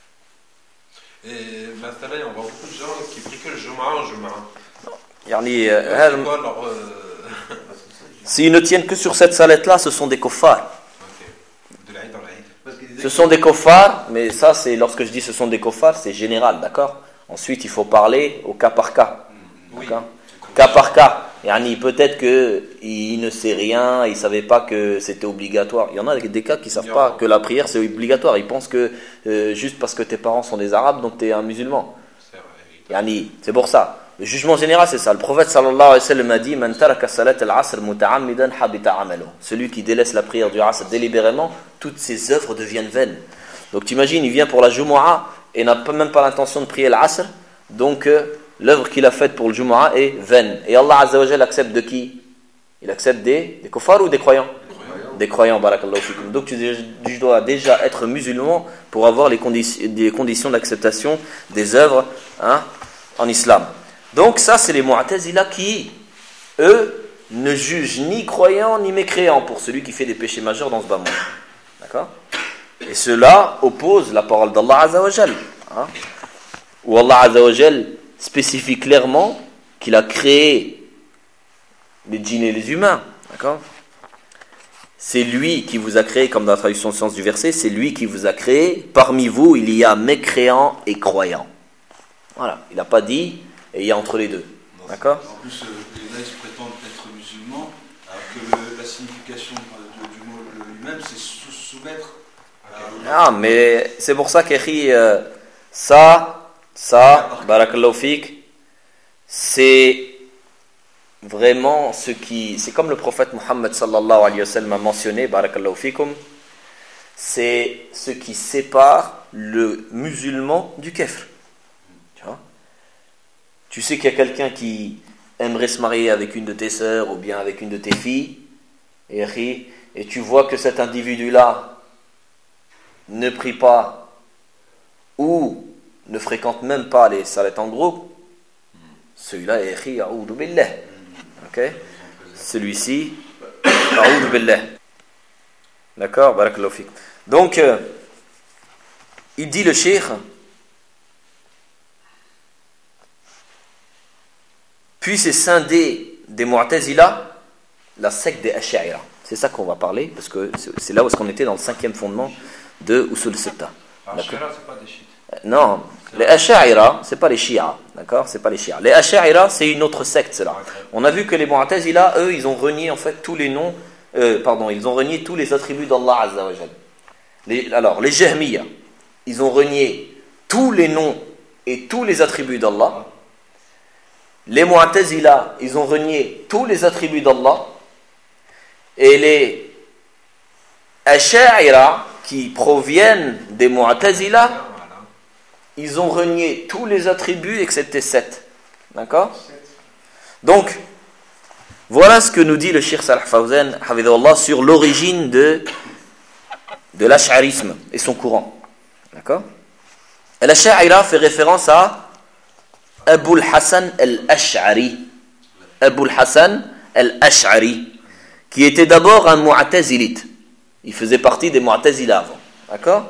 Et maintenant, on voit beaucoup de gens qui prient que le Jumu'ah en Jumu'ah. Yani, euh, c'est quoi leur, euh... s'ils ne tiennent que sur cette salat-là, ce sont des kuffars. Okay. De l'Aïd dans l'Aïd. Ce sont des kuffars, mais ça, c'est lorsque je dis ce sont des kuffars, c'est général, d'accord? Ensuite, il faut parler au cas par cas. Oui. Cas par cas. Yani, peut-être qu'il ne sait rien, il ne savait pas que c'était obligatoire. Il y en a des cas qui ne savent pas que la prière c'est obligatoire. Ils pensent que euh, juste parce que tes parents sont des arabes, donc tu es un musulman. C'est vrai. Yani, c'est pour ça. Le jugement général, c'est ça. Le prophète sallallahu alayhi wa sallam a dit Man taraka salat al-asr muta'ammidan habita amalu. Celui qui délaisse la prière du asr délibérément, toutes ses œuvres deviennent vaines. Donc tu imagines, il vient pour la Jumu'ah et n'a pas, même pas l'intention de prier l'asr. Donc euh, l'œuvre qu'il a faite pour le Jumu'ah est vaine. Et Allah Azza wa Jal accepte de qui? Il accepte des, des kuffars ou des croyants? Des croyants, des croyants, barakallahu fikum. Donc tu, tu dois déjà être musulman pour avoir les, conditions, les conditions d'acceptation des œuvres hein, en islam. Donc ça c'est les Mu'tazila qui, eux, ne jugent ni croyants ni mécréants pour celui qui fait des péchés majeurs dans ce bas monde. D'accord? Et cela oppose la parole d'Allah Azza wa Jal. Hein, où Allah Azza wa Jal spécifie clairement qu'il a créé les djinns et les humains. D'accord? C'est lui qui vous a créé, comme dans la traduction de sens du verset, c'est lui qui vous a créé. Parmi vous, il y a mécréants et croyants. Voilà. Il n'a pas dit, et il y a entre les deux. Non, d'accord? En plus, euh, les laïcs prétendent être musulmans, alors que le, la signification de, du mot lui-même, c'est sous, soumettre. À... Ah, mais c'est pour ça qu'Ekhi, euh, ça, ça, barakallahu fik, c'est vraiment ce qui, c'est comme le prophète Muhammad sallallahu alayhi wa sallam a mentionné, barakallahu fikum, c'est ce qui sépare le musulman du kafir. Tu vois? Tu sais qu'il y a quelqu'un qui aimerait se marier avec une de tes sœurs ou bien avec une de tes filles, et, et tu vois que cet individu-là ne prie pas ou ne fréquente même pas les salats en groupe, celui-là est écrit a'oudhu billah. Ok? Celui-ci, a'oudhu billah. D'accord? Barakallahu fik. Donc, euh, il dit le cheikh, puis c'est scindé des Mu'tazila, la secte des Ash'a'ira. C'est ça qu'on va parler, parce que c'est là où est-ce qu'on était dans le cinquième fondement de Usul Sitta. Ash'a'ira, c'est pas des chiites. Non, les Ash'a'ira, c'est pas les Shia, d'accord? C'est pas les Shia. Les Ash'a'ira, c'est une autre secte, cela. On a vu que les Mu'tazila, eux, ils ont renié en fait tous les noms, euh, pardon, ils ont renié tous les attributs d'Allah Azza wa Jal. Les, alors, les Jahmiya, ils ont renié tous les noms et tous les attributs d'Allah. Les Mu'tazila, ils ont renié tous les attributs d'Allah. Et les Ash'a'ira, qui proviennent des Mu'tazila, ils ont renié tous les attributs excepté sept. D'accord? Donc, voilà ce que nous dit le Cheikh Salih Fawzan hafidhahullah, sur l'origine de, de l'ash'arisme et son courant. D'accord? L'ash'a'ira fait référence à Abul Hassan al-Ash'ari. Abul Hassan al-Ash'ari, qui était d'abord un mu'tazilite. Il faisait partie des mu'tazila avant. D'accord?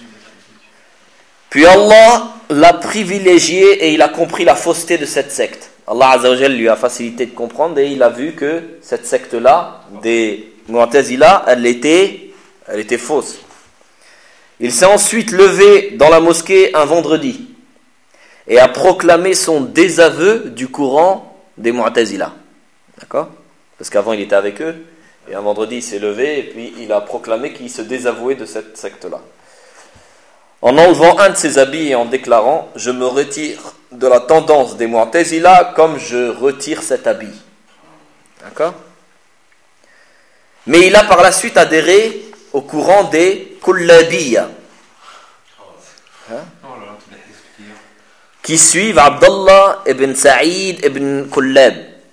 Puis Allah l'a privilégié et il a compris la fausseté de cette secte. Allah Azza wa Jal lui a facilité de comprendre et il a vu que cette secte-là, des Mu'tazila, elle était, elle était fausse. Il s'est ensuite levé dans la mosquée un vendredi et a proclamé son désaveu du courant des Mu'tazila. D'accord? Parce qu'avant il était avec eux et un vendredi il s'est levé et puis il a proclamé qu'il se désavouait de cette secte-là. En enlevant un de ses habits et en déclarant « Je me retire de la tendance des Mu'tazila comme je retire cet habit. D'accord? Mais il a par la suite adhéré au courant des Kullabiyya, hein? Qui suivent Abdallah ibn Sa'id ibn Kullab.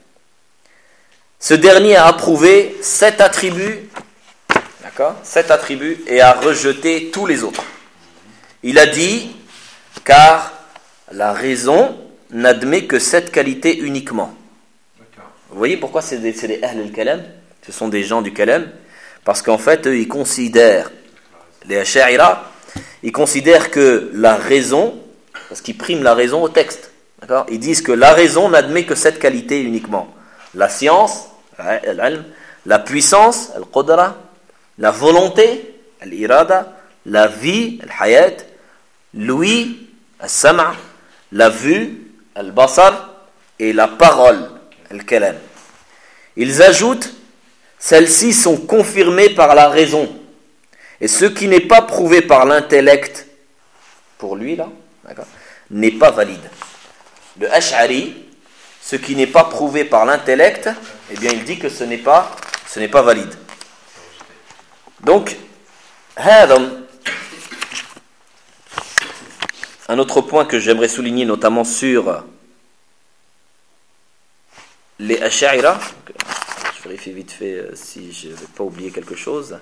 Ce dernier a approuvé sept attributs, d'accord, sept attributs et a rejeté tous les autres. Il a dit, car la raison n'admet que cette qualité uniquement. D'accord. Vous voyez pourquoi c'est des, c'est des Ahl al-Kalam? Ce sont des gens du Kalam. Parce qu'en fait, eux, ils considèrent, les Ash'a'ira, ils considèrent que la raison, parce qu'ils priment la raison au texte. D'accord? Ils disent que la raison n'admet que cette qualité uniquement. La science, la puissance, al-qudra, la volonté, al-irada, la vie, al-hayat, l'ouïe, al-sam', la vue, al-basar, et la parole, al-kalam. Ils ajoutent, celles-ci sont confirmées par la raison. Et ce qui n'est pas prouvé par l'intellect, pour lui là, d'accord, n'est pas valide. Le Ash'ari, ce qui n'est pas prouvé par l'intellect, eh bien il dit que ce n'est pas, ce n'est pas valide. Donc, un autre point que j'aimerais souligner, notamment sur les Ash'a'ira, je vérifie vite fait si je ne vais pas oublier quelque chose.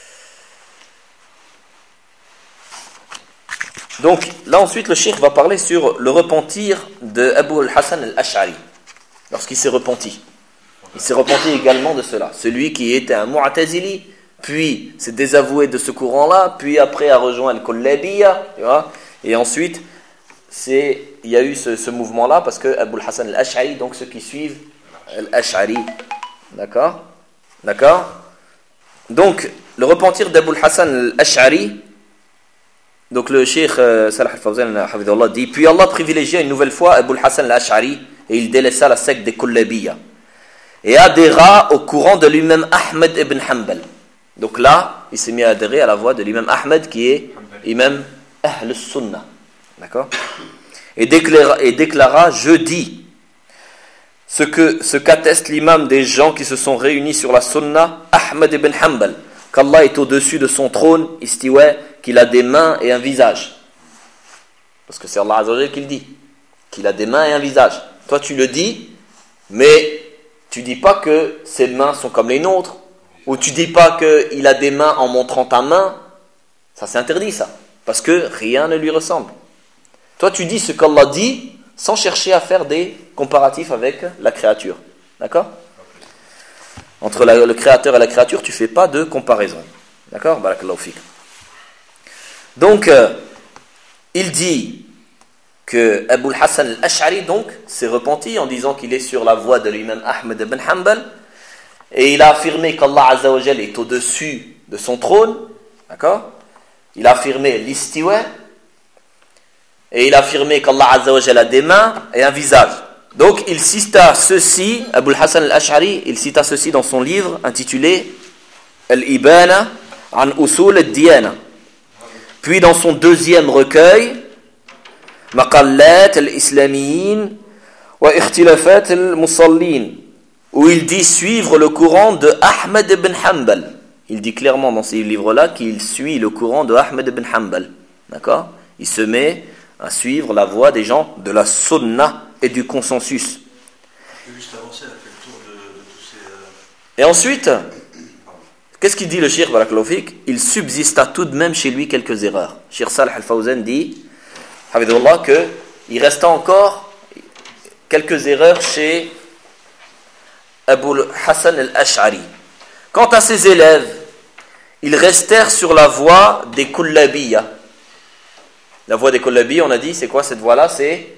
Donc, là ensuite, le cheikh va parler sur le repentir de Abu al-Hasan al-Ash'ari, lorsqu'il s'est repenti. Il s'est repenti également de cela. Celui qui était un Mu'tazili, puis s'est désavoué de ce courant-là, puis après a rejoint al-Kullabiyya, tu vois, et ensuite, c'est, il y a eu ce, ce mouvement-là, parce que Abu al-Hasan al-Ash'ari, donc ceux qui suivent al-Ash'ari, d'accord, d'accord. Donc, le repentir d'Abu al-Hasan al-Ash'ari, donc le cheikh euh, Salah al-Fawzan hafidhahullah dit, puis Allah privilégia une nouvelle fois Abu al-Hasan al-Ash'ari, et il délaissa la secte des Kullabiyya, et adhéra au courant de l'imam Ahmed ibn Hanbal. Donc là, il s'est mis à adhérer à la voix de l'imam Ahmed, qui est imam Ahl al-Sunnah, d'accord, et déclara, et déclara, je dis, ce que ce qu'atteste l'imam des gens qui se sont réunis sur la Sunnah, Ahmed ibn Hanbal, qu'Allah est au-dessus de son trône, istiwa, qu'il a des mains et un visage. Parce que c'est Allah Azza wa Jalla qui le dit, qu'il a des mains et un visage. Toi tu le dis, mais tu dis pas que ses mains sont comme les nôtres, ou tu dis pas qu'il a des mains en montrant ta main. Ça c'est interdit ça, parce que rien ne lui ressemble. Toi tu dis ce qu'Allah dit, sans chercher à faire des comparatifs avec la créature. D'accord? Entre la, le créateur et la créature, tu ne fais pas de comparaison. D'accord? Barakallahu fik. Donc, euh, il dit que Abu al-Hasan al-Ash'ari donc s'est repenti en disant qu'il est sur la voie de l'imam Ahmed ibn Hanbal, et il a affirmé qu'Allah Azza wa Jal est au-dessus de son trône. D'accord? Il a affirmé l'istiwa, et il a affirmé qu'Allah Azza wa Jal a des mains et un visage. Donc il cita ceci, Abu al-Hasan al-Ash'ari, il cita ceci dans son livre intitulé Al-Ibana an Usul al-Diyana. Puis dans son deuxième recueil, Maqallat al-Islamiyin wa Ikhtilafat al-Musallin, où il dit suivre le courant de Ahmed ibn Hanbal. Il dit clairement dans ces livres-là qu'il suit le courant de Ahmed ibn Hanbal. D'accord? Il se met à suivre la voie des gens de la Sunnah et du consensus. Juste avancer, elle a fait le tour de, de tous ces... Euh... Et ensuite, qu'est-ce qu'il dit le Cheikh Barakallahu Fik? Il subsista tout de même chez lui quelques erreurs. Cheikh Salih al-Fawzan dit, hafidhahullah, que il restait encore quelques erreurs chez Abu Hassan al-Ash'ari. Quant à ses élèves, ils restèrent sur la voie des Kullabiyya. La voie des Kullabiyya, on a dit, c'est quoi cette voie-là? C'est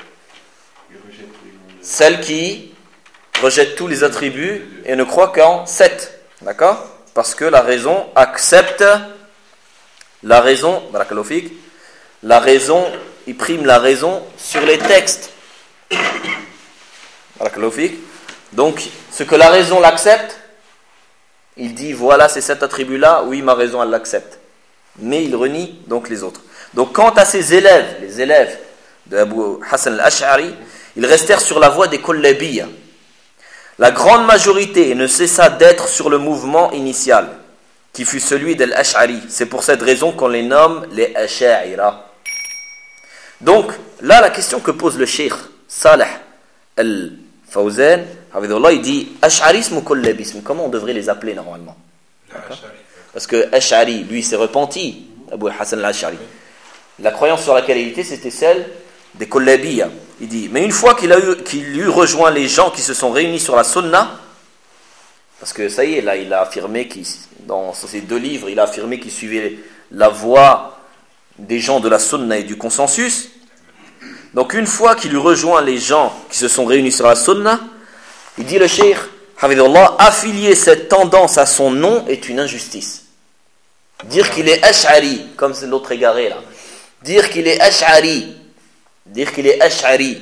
celle qui rejette tous les attributs et ne croit qu'en sept. D'accord? Parce que la raison accepte, la raison, barakallahu fik, la raison, il prime la raison sur les textes. Barakallahu fik. Donc, ce que la raison l'accepte, il dit, voilà ces sept attributs-là, oui, ma raison, elle l'accepte. Mais il renie donc les autres. Donc, quant à ses élèves, les élèves de Abu Hassan al-Ash'ari, ils restèrent sur la voie des Kullabiyya. La grande majorité ne cessa d'être sur le mouvement initial, qui fut celui d'Al-Ash'ari. C'est pour cette raison qu'on les nomme les Asha'ira. Donc, là, la question que pose le cheikh Salih al-Fawzan, il dit Ash'arisme ou Kullabisme, comment on devrait les appeler normalement? Parce que Ash'ari, lui, s'est repenti, Abu Hassan al-Ash'ari. La croyance sur laquelle il était, c'était celle des Kullabiyya. Il dit, mais une fois qu'il a eu, qu'il eut rejoint les gens qui se sont réunis sur la sunna, parce que ça y est, là, il a affirmé, qu'il, dans ces deux livres, il a affirmé qu'il suivait la voie des gens de la sunna et du consensus. Donc une fois qu'il eut rejoint les gens qui se sont réunis sur la sunna, il dit le cheikh, Hafidhullah, affilier cette tendance à son nom est une injustice. Dire qu'il est Ash'ari, comme c'est l'autre égaré là, dire qu'il est Ash'ari, dire qu'il est Ash'ari,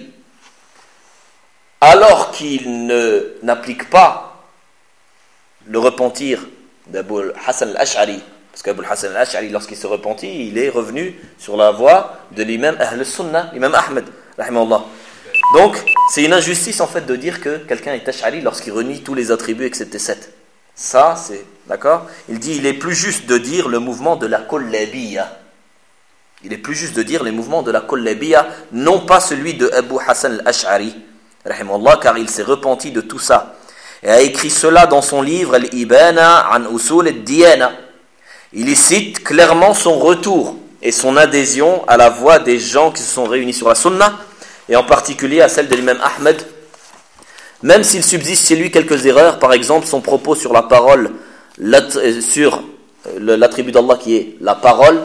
alors qu'il ne, n'applique pas le repentir d'Abu Hassan al-Ash'ari, parce qu'Abu Hassan al-Ash'ari, lorsqu'il se repentit, il est revenu sur la voie de l'imam Ahl al-Sunnah, l'imam Ahmed, rahimahullah. Donc, c'est une injustice en fait de dire que quelqu'un est Ash'ari lorsqu'il renie tous les attributs excepté sept. Ça, c'est, d'accord? Il dit, il est plus juste de dire le mouvement de la Kullabiyya. Il est plus juste de dire les mouvements de la Kullabiyya, non pas celui de Abu Hassan al-Ash'ari, rahimahullah, car il s'est repenti de tout ça. Et a écrit cela dans son livre Al-Ibana an Usul al-Diyana. Il y cite clairement son retour et son adhésion à la voie des gens qui se sont réunis sur la sunna, et en particulier à celle de l'imam Ahmed, même s'il subsiste chez lui quelques erreurs, par exemple son propos sur la parole, sur l'attribut d'Allah qui est la parole,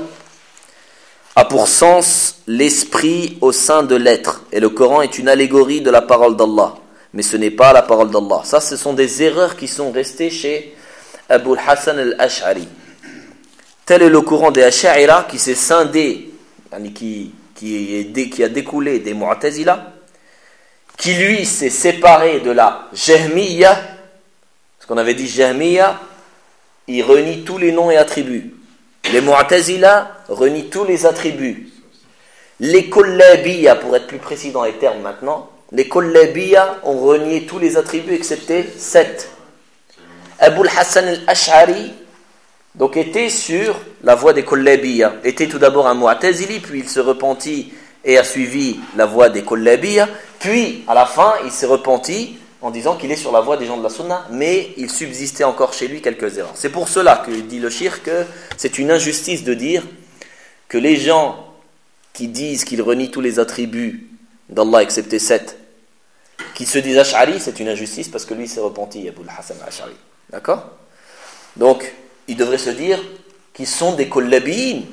a pour sens l'esprit au sein de l'être, et le Coran est une allégorie de la parole d'Allah, mais ce n'est pas la parole d'Allah. Ça, ce sont des erreurs qui sont restées chez Abu Hassan al-Ash'ari. Tel est le courant des Ash'ira qui s'est scindé, qui, qui, est, qui a découlé des Mu'tazila, qui lui s'est séparé de la Jahmiyya, parce qu'on avait dit Jahmiyya, il renie tous les noms et attributs. Les Mu'tazila renient tous les attributs. Les Kullabiyya, pour être plus précis dans les termes maintenant, les Kullabiyya ont renié tous les attributs excepté sept. Abu Hassan al-Ash'ari donc était sur la voie des Kullabiyya, était tout d'abord un Mu'tazili, puis il se repentit et a suivi la voie des Kullabiyya, puis à la fin il s'est repenti en disant qu'il est sur la voie des gens de la Sunna, mais il subsistait encore chez lui quelques erreurs. C'est pour cela que dit le shirk que c'est une injustice de dire que les gens qui disent qu'ils renient tous les attributs d'Allah excepté sept, qui se disent Ash'ari, c'est une injustice parce que lui s'est repenti, Abu Hassan al-Ash'ari. D'accord? Donc, il devrait se dire qu'ils sont des Kullabiyin.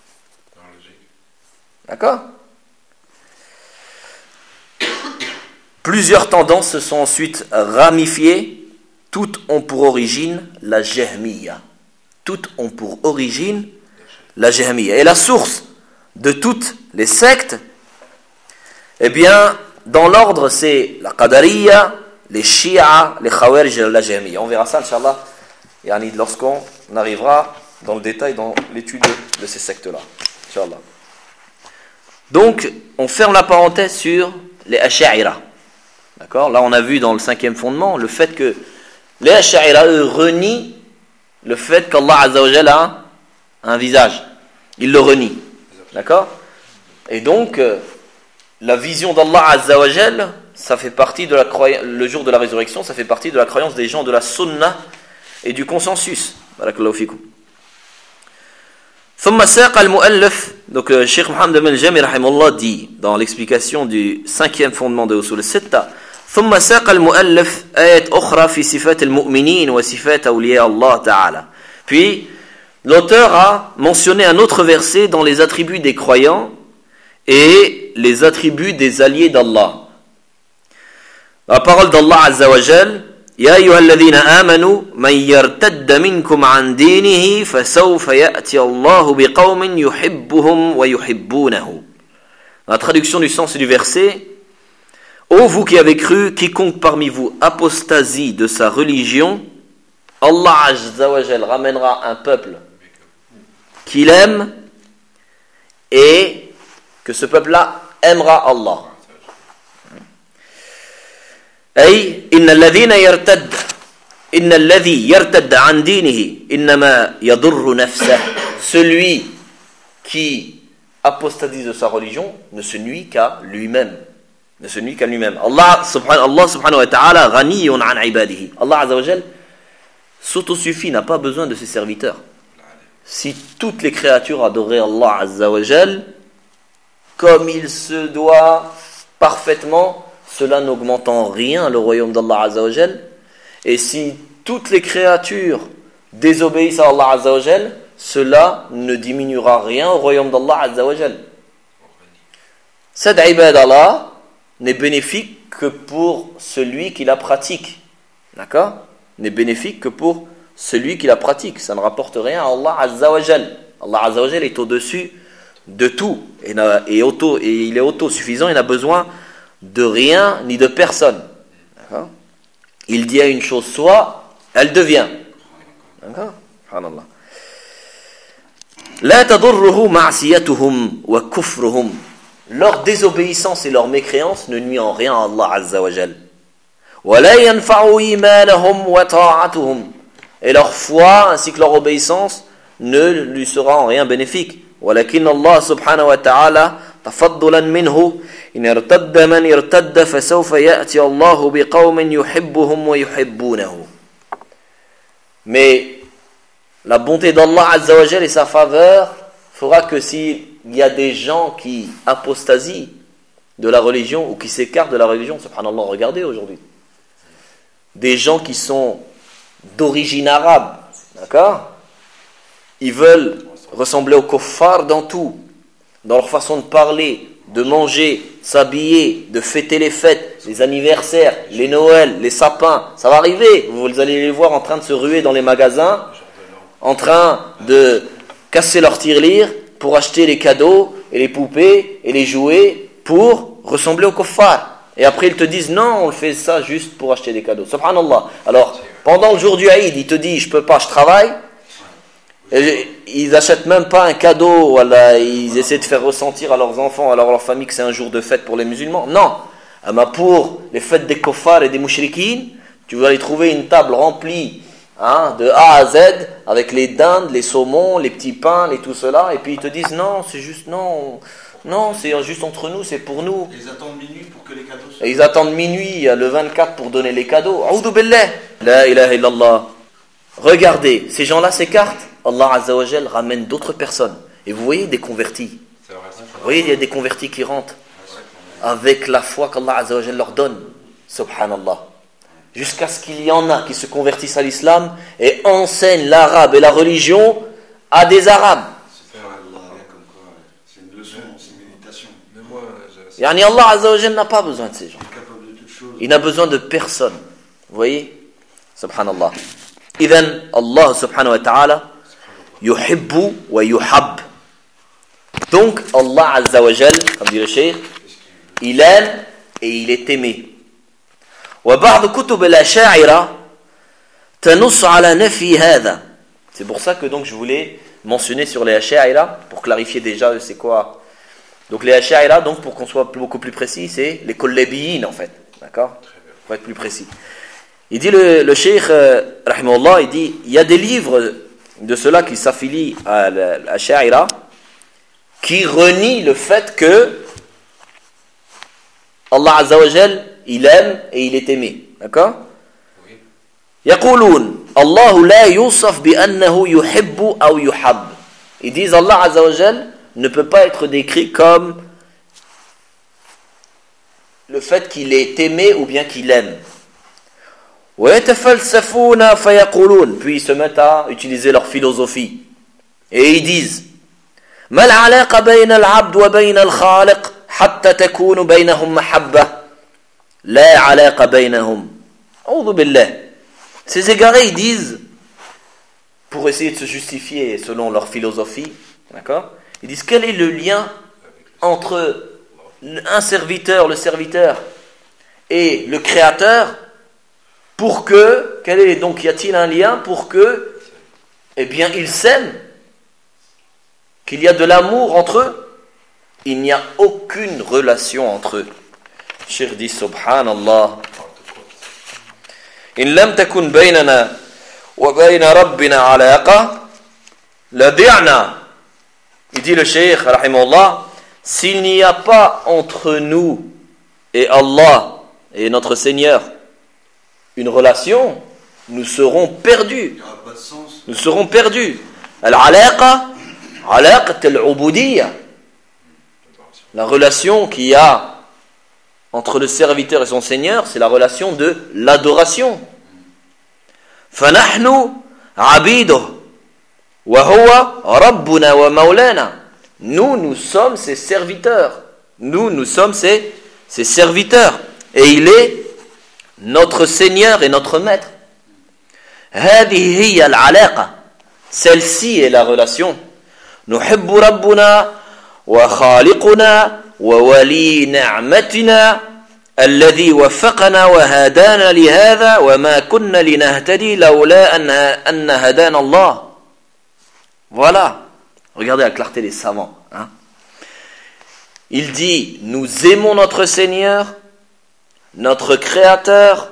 D'accord? Plusieurs tendances se sont ensuite ramifiées. Toutes ont pour origine la Jahmiyya. Toutes ont pour origine la Jahmiyya. Et la source de toutes les sectes, eh bien, dans l'ordre, c'est la Qadariyya, les Shia, les Khawarij et la Jahmiyya. On verra ça, Inch'Allah, yani, lorsqu'on arrivera dans le détail dans l'étude de ces sectes-là. Inch'Allah. Donc, on ferme la parenthèse sur les Ash'ira. D'accord? Là, on a vu dans le cinquième fondement le fait que les Ash'ira, eux, renient le fait qu'Allah Azza wa Jalla a un visage. Ils le renient. D'accord? Et donc, euh, la vision d'Allah Azza wa Jalla, ça fait partie de la croyance, le jour de la résurrection, ça fait partie de la croyance des gens de la sunna et du consensus. Barakallahu fikum. ثم ساق المؤلف, donc le Cheikh Mohammed al-Jami rahimahullah dit dans l'explication du cinquième fondement de Usul al-Sitta, ثم ساق المؤلف آيات أخرى في صفات المؤمنين وصفات أولياء الله تعالى. Puis l'auteur a mentionné un autre verset dans les attributs des croyants et les attributs des alliés d'Allah. La parole d'Allah Azza wa Jal, يا أيها الذين آمنوا من يرتد منكم عن دينه فسوف يأتي الله بقوم يحبهم ويحبونه. La traduction du sens du verset, ô vous qui avez cru, quiconque parmi vous apostasie de sa religion, Allah Azza wa Jal ramènera un peuple qu'il aime et que ce peuple-là aimera Allah. أي إن الذين يرتد إن الذي يرتد عن دينه إنما يضر نفسه. Celui qui apostatise de sa religion ne se nuit qu'à lui-même. Ne se nuit qu'à lui-même. Allah subhanahu, Allah subhanahu wa ta'ala ghaniyun an ibadihi. Allah azza wa jal s'autosuffit, n'a pas besoin de ses serviteurs. Si toutes les créatures adoraient Allah azza wa jal comme il se doit parfaitement, cela n'augmente en rien le royaume d'Allah azza wa jal. Et si toutes les créatures désobéissent à Allah azza wa jal, cela ne diminuera rien au royaume d'Allah azza wa jal. Cette ibadallah n'est bénéfique que pour celui qui la pratique. D'accord ? N'est bénéfique que pour celui qui la pratique. Ça ne rapporte rien à Allah azza wa jal. Allah azza wa jal est au-dessus de tout et, et, auto, et il est autosuffisant, il n'a besoin de rien ni de personne. D'accord ? Il dit à une chose soit, elle devient. D'accord ? Subhanallah. La tadurruhu ma'siyatuhum wa kufruhum. Leur désobéissance et leur mécréance ne nuit en rien à Allah azza wa jal. Wa la yanfa'u imanahum wa ta'atuhum. Et leur foi ainsi que leur obéissance ne lui sera en rien bénéfique. Walakin Allah subhanahu wa ta'ala tafaddulan minhu in irtadda man irtadda fasawfa ya'ti Allah biqawmin yuhibbuhum wa yuhibbunahu. Mais la bonté d'Allah azza wa jal et sa faveur fera que s'il y a des gens qui apostasient de la religion ou qui s'écartent de la religion, subhanallah, regardez aujourd'hui, des gens qui sont d'origine arabe, d'accord, ils veulent ressembler aux kuffars dans tout, dans leur façon de parler, de manger, s'habiller, de fêter les fêtes, les anniversaires, les Noëls, les sapins, ça va arriver, vous allez les voir en train de se ruer dans les magasins, en train de casser leur tirelire pour acheter les cadeaux et les poupées et les jouets pour ressembler aux kuffars. Et après ils te disent non, on fait ça juste pour acheter des cadeaux. Subhanallah. Alors, pendant le jour du Aïd, il te dit je peux pas, je travaille. Et ils n'achètent même pas un cadeau, voilà, ils essaient de faire ressentir à leurs enfants, à leur famille que c'est un jour de fête pour les musulmans. Non. Mais pour les fêtes des kuffars et des mouchrikines, tu vas y trouver une table remplie, hein, de A à Z, avec les dindes, les saumons, les petits pains, et tout cela, et puis ils te disent non, c'est juste non, non, c'est juste entre nous, c'est pour nous. Ils attendent minuit pour que les cadeaux soient. Et ils attendent minuit, le vingt-quatre pour donner les cadeaux. A'udhu billah. La ilaha illallah. Regardez, ces gens-là s'écartent, Allah azza wa jal ramène d'autres personnes. Et vous voyez des convertis. Vous voyez, il y a des convertis qui rentrent avec la foi qu'Allah azza wa jal leur donne. Subhanallah. Jusqu'à ce qu'il y en a qui se convertissent à l'islam et enseignent l'arabe et la religion à des arabes. C'est une leçon, c'est une méditation. Mais moi, Yani Allah azza wa jal n'a pas besoin de ces gens. Il est capable de toutes choses. Il n'a besoin de personne. Vous voyez? Subhanallah. Idhan, Allah subhanahu wa ta'ala yuhibbu wa yuhab. Donc, Allah azza wa jal, comme dit le cheikh, il aime et il est aimé. وبعض كتب الأشاعرة تنص على نفي هذا. C'est pour ça que donc je voulais mentionner sur les Asha'ira pour clarifier déjà c'est quoi. Donc les Asha'ira, donc pour qu'on soit beaucoup plus précis, c'est les Kollabiyyin en fait, d'accord, pour être plus précis. Il dit le, le cheikh euh, rahimahullah, il dit il y a des livres de ceux-là qui s'affilient à l'Asha'ira qui renient le fait que Allah azza wa jal il aime et il est aimé, d'accord? يقولون الله لا يوصف بأنه يحب أو يحب. Ils disent Allah azza wa jal ne peut pas être décrit comme le fait qu'il est aimé ou bien qu'il aime. ويتفلسفون فيقولون, puis ils se mettent à utiliser leur philosophie et ils disent ما العلاقة بين العبد وبين الخالق حتى تكون بينهم محبة لا علاقة بينهم. أعوذ بالله. Ces égarés, ils disent, pour essayer de se justifier selon leur philosophie, d'accord, ils disent quel est le lien entre un serviteur, le serviteur, et le créateur, pour que, quel est donc, y a-t-il un lien pour que, eh bien, ils s'aiment, qu'il y a de l'amour entre eux. il n'y a aucune relation entre eux. Cheikh dit subhanallah. In lam takun baynana wa bayna rabbina alaqa ladi'na. Il dit le Cheikh rahimahullah, s'il n'y a pas entre nous et Allah et notre Seigneur une relation, nous serons perdus. Il n'y aura pas de sens. Nous serons perdus. Al-alaqa, alaqat al-ubudiyya. La relation qu'il y a entre le serviteur et son Seigneur, c'est la relation de l'adoration. فَنَحْنُ عَبِيدُهُ وَهُوَ رَبُّنَا وَمَوْلَانَا. Nous, nous sommes ses serviteurs. Nous, nous sommes ses, ses serviteurs. Et il est notre Seigneur et notre Maître. هذه هي العلاقة. Celle-ci est la relation. نحب ربنا وخالقنا وولي نعمتنا الذي وفقنا وهدانا لهذا وما كنا لنهتدي لولا أن أن هدانا الله. Voilà. Regardez la clarté des savants. Hein? Il dit, nous aimons notre Seigneur, notre Créateur,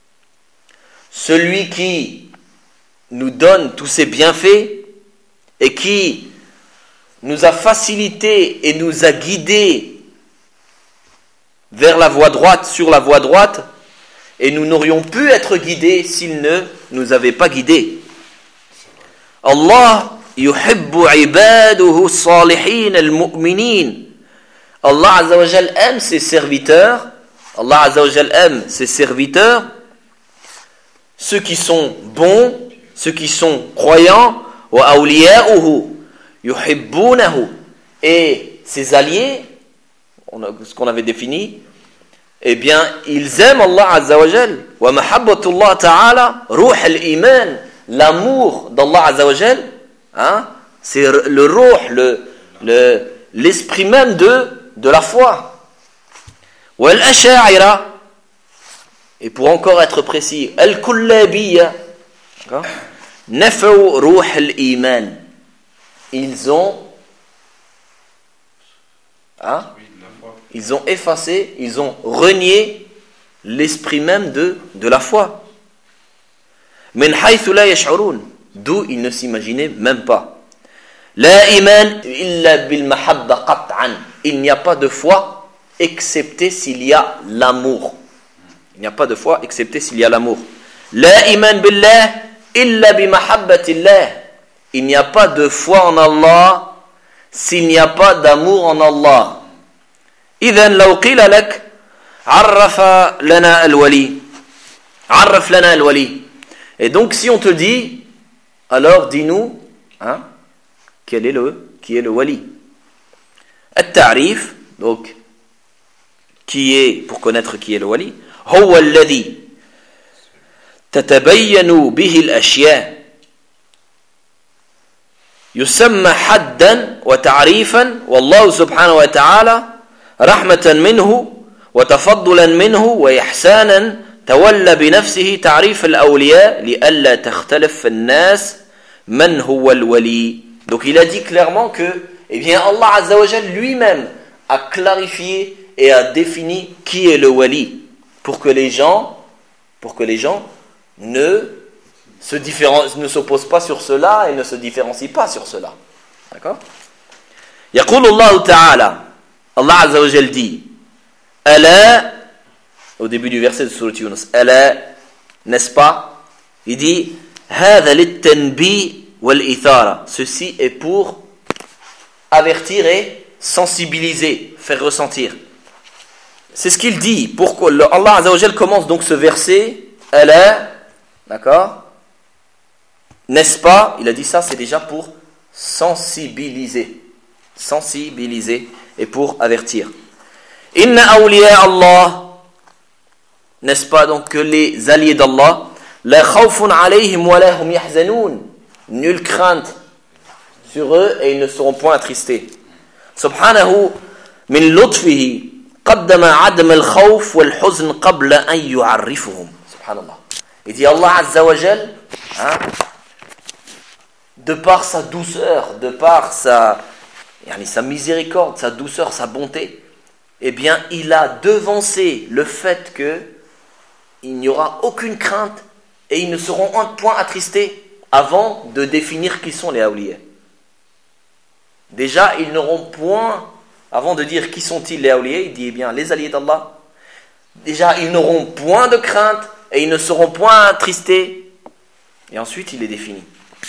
celui qui nous donne tous ses bienfaits et qui nous a facilité et nous a guidés vers la voie droite, sur la voie droite, et nous n'aurions pu être guidés s'il ne nous avait pas guidés. Allah yuhibbu ibaduhu salihin al-mu'minin. Allah Azza wa Jal aime ses serviteurs. Allah Azza wa Jal aime ses serviteurs, ceux qui sont bons, ceux qui sont croyants, wa awliya'uhu yuhibbunahu, et ses alliés, on a, ce qu'on avait défini, eh bien, ils aiment Allah Azza wa Jal. Wa mahabbatullah ta'ala ruh al-iman, l'amour d'Allah Azza wa Jal, hein, c'est le ruh, le, le, l'esprit même de, de la foi. Wa al-asha'ira, et pour encore être précis, al-kullabiyya, nafa'u ruh al-iman. Ils ont, hein, ils ont effacé, ils ont renié l'esprit même de, de la foi. Min haythu la yash'urun, d'où ils ne s'imaginaient même pas. La iman illa bil mahabba qat'an. Il n'y a pas de foi excepté s'il y a l'amour. Il n'y a pas de foi excepté s'il y a l'amour. La iman billah illa bi mahabbatillah. Il n'y a pas de foi en Allah s'il n'y a pas d'amour en Allah. إذن لو قيل لك عرف لنا الولي عرف لنا الولي. Et donc si on te dit, alors dis-nous, hein, quel est le, qui est le wali. التعريف, donc qui est, pour connaître qui est le wali, هو الذي تتبين به الأشياء يسمى حدا وتعريفا والله سبحانه وتعالى رحمة منه وتفضلا منه وإحسانا تولى بنفسه تعريف الأولياء لئلا تختلف في الناس من هو الولي. Donc il a dit clairement que, eh bien, Allah Azza wa Jal lui-même a clarifié et a défini qui est le wali pour que les gens, pour que les gens ne se différencient, ne s'opposent pas sur cela et ne se différencient pas sur cela. D'accord? يقول الله تعالى, Allah Azza wa Jal dit, Ala, au début du verset de Surat Yunus, Ala, n'est-ce pas? Il dit, Hada lit-tanbi wal-ithara. Ceci est pour avertir et sensibiliser, faire ressentir. C'est ce qu'il dit. Pourquoi Allah Azza wa Jal commence donc ce verset, Ala, d'accord? N'est-ce pas? Il a dit ça, c'est déjà pour sensibiliser. Sensibiliser et pour avertir. Inna awliya Allah, n'est-ce pas donc que les alliés d'Allah, la khawfun alayhim wa la hum yahzanun, nulle crainte sur eux et ils ne seront point attristés. Subhanahu min lutfihi qaddama adam al-khawf wal-huzn qabla an yu'arrifuhum. Subhanallah. Il dit Allah Azza wa Jal, hein, de par sa douceur, de par sa yani sa miséricorde, sa douceur, sa bonté, eh bien, il a devancé le fait que il n'y aura aucune crainte et ils ne seront en point attristés avant de définir qui sont les awliya. Déjà, ils n'auront point, avant de dire qui sont-ils les awliya, il dit eh bien les alliés d'Allah. Déjà, ils n'auront point de crainte et ils ne seront point attristés. Et ensuite, il les définit.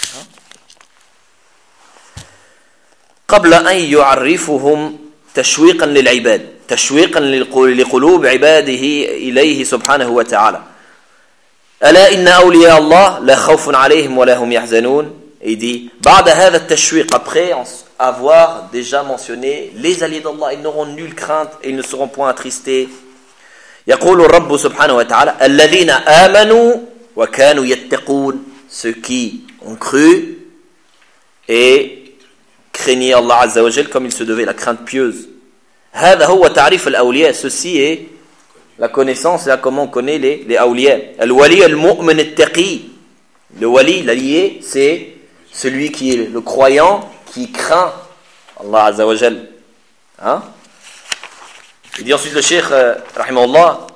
قبل أن يعرفهم تشويقا للعباد تشويقا لقلوب عباده إليه سبحانه وتعالى ألا إن أولياء الله لا خوف عليهم ولا هم يحزنون. Il dit بعد هذا التشويق, après avoir déjà mentionné les alliés d'Allah, ils n'auront nulle crainte et ils ne seront point attristés. يقول الرب سبحانه وتعالى الذين آمنوا وكانوا يتقون, ceux qui ont cru et craignaient Allah Azza wa Jal comme il se devait, la crainte pieuse. هذا هو تعريف الأولياء, ceci est la connaissance, là comment on connaît les, les awliya. الولي المؤمن التقي, le wali, l'allié, c'est celui qui est le croyant qui craint Allah Azza wa Jal. Hein? Il dit ensuite le cheikh euh, rahimahullah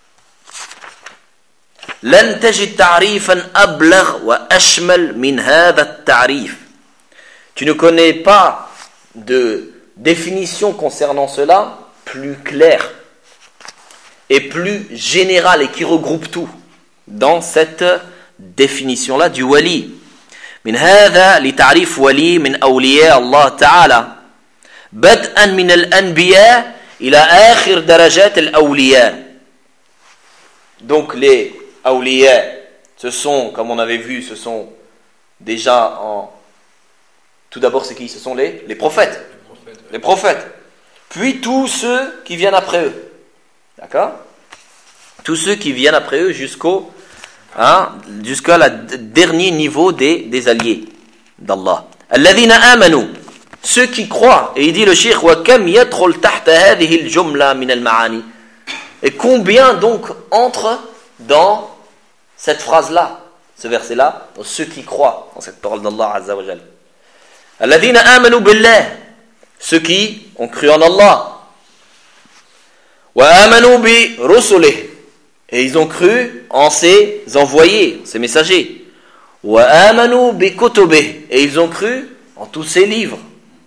لن تجد تعريفا أبلغ وأشمل من هذا التعريف. Tu ne connais pas de définition concernant cela plus claire et plus générale et qui regroupe tout dans cette définition là du wali. من هذا لتعريف ولي من أولياء الله تعالى بدءا من الأنبياء إلى آخر درجات الأولياء. Donc les awliya, ce sont, comme on avait vu, ce sont déjà en... Tout d'abord, c'est qui? Ce sont les, les prophètes. Les prophètes, ouais. Les prophètes. Puis tous ceux qui viennent après eux. D'accord? Tous ceux qui viennent après eux jusqu'au hein, jusqu'à le dernier niveau des, des alliés d'Allah. Alladhina amanu, ceux qui croient. Et il dit le cheikh, wa kam yadkhul tahta hadhihi al-jumla min al-ma'ani. Et combien donc entre dans cette phrase-là, ce verset-là, dans ceux qui croient dans cette parole d'Allah Azza wa Jal. Alladhina amanu billah, ceux qui ont cru en Allah. Wa amanu bi rusulih, et ils ont cru en ses envoyés, ses messagers. Wa amanu bi kutubih, et ils ont cru en tous ses livres.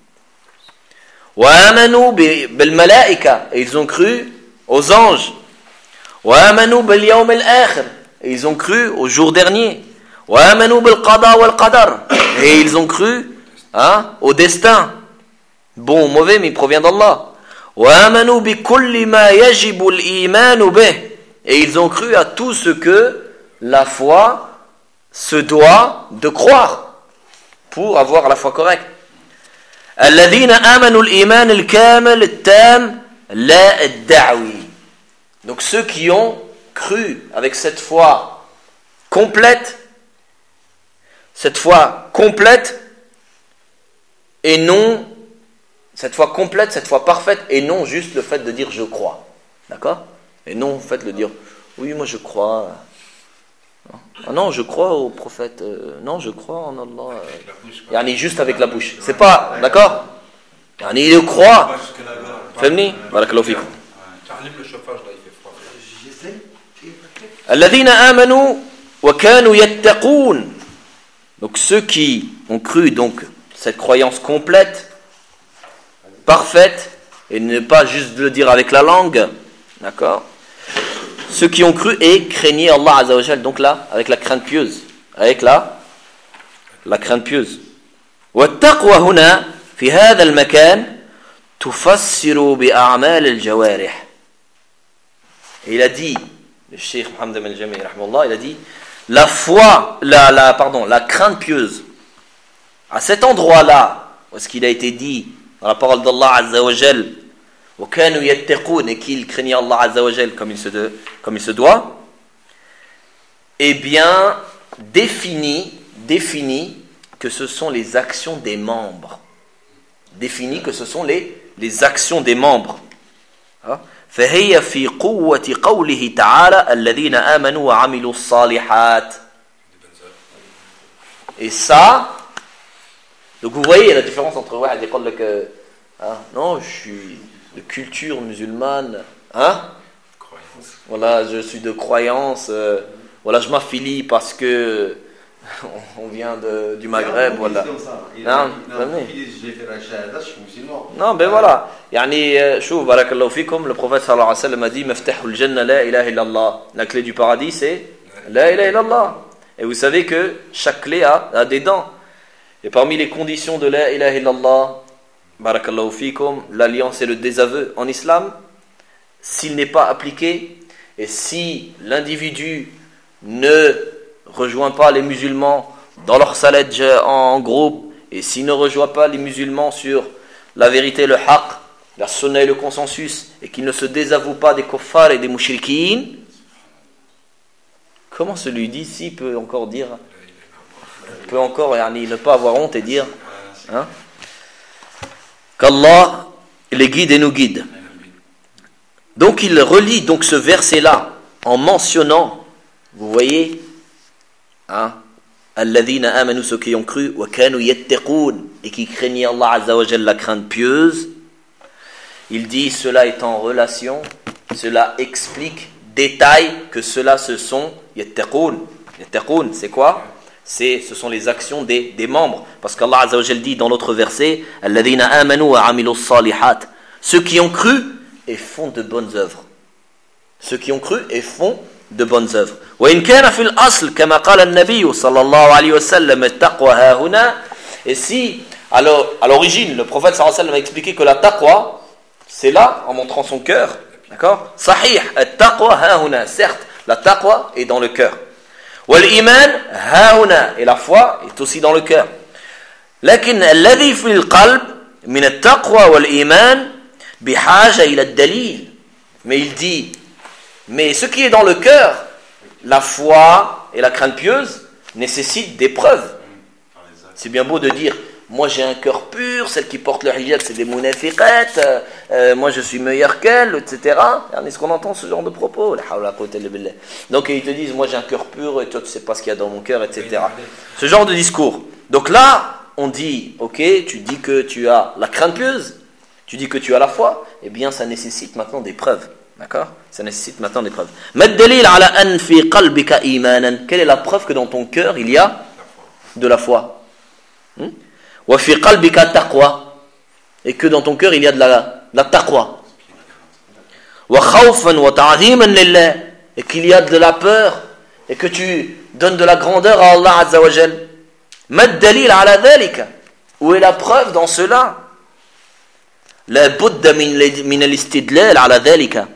Wa amanu bil malaika, et ils ont cru aux anges. Wa amanu bil yawm al-akhir, et ils ont cru au jour dernier. Wa amanu bil qada wal qadar, et ils ont cru hein, au destin. Bon ou mauvais, mais il provient d'Allah. Wa amanu bi kulli ma yajibu al-iman bih, et ils ont cru à tout ce que la foi se doit de croire pour avoir la foi correcte. Alladhina amanu al-iman al-kamil al-tam la ad-da'wi. Donc ceux qui ont cru avec cette foi complète, cette foi complète et non cette foi complète, cette foi parfaite et non juste le fait de dire je crois, d'accord? Et non le fait de dire oui moi je crois, ah non je crois au prophète, euh, non je crois en Allah, euh, yani juste avec la bouche, c'est pas, d'accord? Yani il croit, famni, barakallahu fikum. Le chauffage là il fait froid. الذين آمنوا وكانوا يتقون. Donc ceux qui ont cru donc cette croyance complète, parfaite, et ne pas juste le dire avec la langue, d'accord? Ceux qui ont cru et craignaient Allah Azza wa Jal, donc là avec la crainte pieuse, avec la la crainte pieuse. والتقوى هنا في هذا المكان تفسر بأعمال الجوارح. Et il a dit, le cheikh Mohammed al-Jami, il a dit, la foi, la, la, pardon, la crainte pieuse, à cet endroit-là, où est-ce qu'il a été dit, dans la parole d'Allah Azza wa Jal, et qu'il craignait Allah Azza wa Jal comme il se, de, comme il se doit, eh bien, définit, définit que ce sont les actions des membres. Définit que ce sont les, les actions des membres. Hein? فهي في قوة قوله تعالى الذين آمنوا وعملوا الصالحات. Et ça, donc vous voyez la différence entre واحد يقول لك Ah, non, je suis de culture musulmane. Hein? Croyance. Voilà, je suis de croyance. Euh, voilà, je m'affilie parce que on vient de, du Maghreb. Voilà. Non, j'ai fait la shahada, je suis musulman. Non, ben voilà. Yani, شوف بارك الله فيكم, le prophète sallallahu alayhi wa sallam a dit مفتاح الجنة لا إله إلا الله. La clé du paradis c'est la ilaha illallah. Et vous savez que chaque clé a, a des dents. Et parmi les conditions de la ilaha illallah, barakallahu fikum, l'alliance et le désaveu en islam, s'il n'est pas appliqué, et si l'individu ne rejoint pas les musulmans dans leur saladj en groupe, et s'il ne rejoint pas les musulmans sur la vérité, le haqq, la sunna et le consensus, et qu'il ne se désavoue pas des kuffars et des mushrikeen, comment celui d'ici peut encore dire, peut encore yani, ne pas avoir honte et dire hein, qu'Allah les guide et nous guide. Donc il relie donc ce verset-là en mentionnant, vous voyez, hein, alladhina amanu, ceux qui ont cru, wa kanu yattaqun, et qui craignaient Allah Azza wa Jalla, la crainte pieuse. Il dit cela est en relation, cela explique, détaille que cela ce sont yattaqun. Yattaqun, c'est quoi? C'est, ce sont les actions des, des membres. Parce qu'Allah Azza wa Jalla dit dans l'autre verset, alladhina amanu wa amilu salihat, ceux qui ont cru et font de bonnes œuvres. Ceux qui ont cru et font de bonnes œuvres. وإن كان في الأصل كما قال النبي صلى الله عليه وسلم التقوى ها هنا. Et si alors à l'origine le prophète sallallahu alayhi wa sallam a expliqué que la taqwa c'est là en montrant son cœur, d'accord? Sahih, at-taqwa ha huna. Certes, la taqwa est dans le cœur. والإيمان ها هنا, et la foi est aussi dans le cœur. لكن الذي في القلب من التقوى والإيمان بحاجة إلى الدليل. Mais il dit, mais ce qui est dans le cœur, la foi et la crainte pieuse, nécessitent des preuves. C'est bien beau de dire, moi j'ai un cœur pur, celle qui porte le hijab c'est des munafiqat, euh, moi je suis meilleur qu'elle, et cetera. Est-ce qu'on entend ce genre de propos? Donc ils te disent, moi j'ai un cœur pur, et toi tu sais pas ce qu'il y a dans mon cœur, et cetera. Ce genre de discours. Donc là, on dit, ok, tu dis que tu as la crainte pieuse, tu dis que tu as la foi, eh bien ça nécessite maintenant des preuves. D'accord? Ça nécessite maintenant des preuves. Quelle est la preuve que dans ton cœur il y a de la foi? hmm? Et que dans ton cœur il y a de la, de la taqwa. Et qu'il y a de la peur et que tu donnes de la grandeur à Allah Azza wa Jal. Où est la preuve dans cela? La budda min al-istidlal ala dhalika.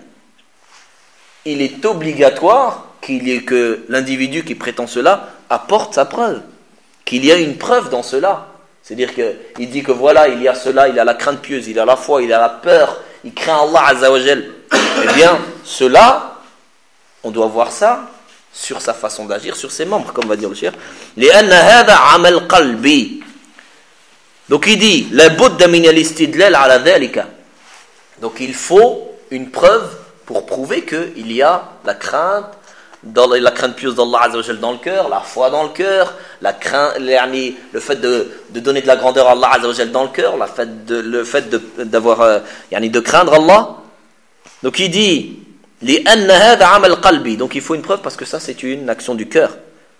Il est obligatoire qu'il y ait que l'individu qui prétend cela apporte sa preuve. Qu'il y a une preuve dans cela. C'est-à-dire qu'il dit que voilà, il y a cela, il y a la crainte pieuse, il y a la foi, il y a la peur, il craint Allah Azza wa Jal. Eh bien, cela, on doit voir ça sur sa façon d'agir, sur ses membres, comme va dire le cheikh. لأن هذا عمل قلبي. Donc il dit, la budda min al-istidlal ala dhalika. Donc il faut une preuve pour prouver qu'il y a la crainte, dans la crainte pieuse d'Allah Azza wa Jal dans le cœur, la foi dans le cœur, la crainte, le fait de, de donner de la grandeur à Allah Azza wa Jal dans le cœur, la fait de, le fait de, d'avoir, euh, de craindre Allah. Donc il dit, لأن هذا عمل قلبي. Donc il faut une preuve parce que ça c'est une action du cœur.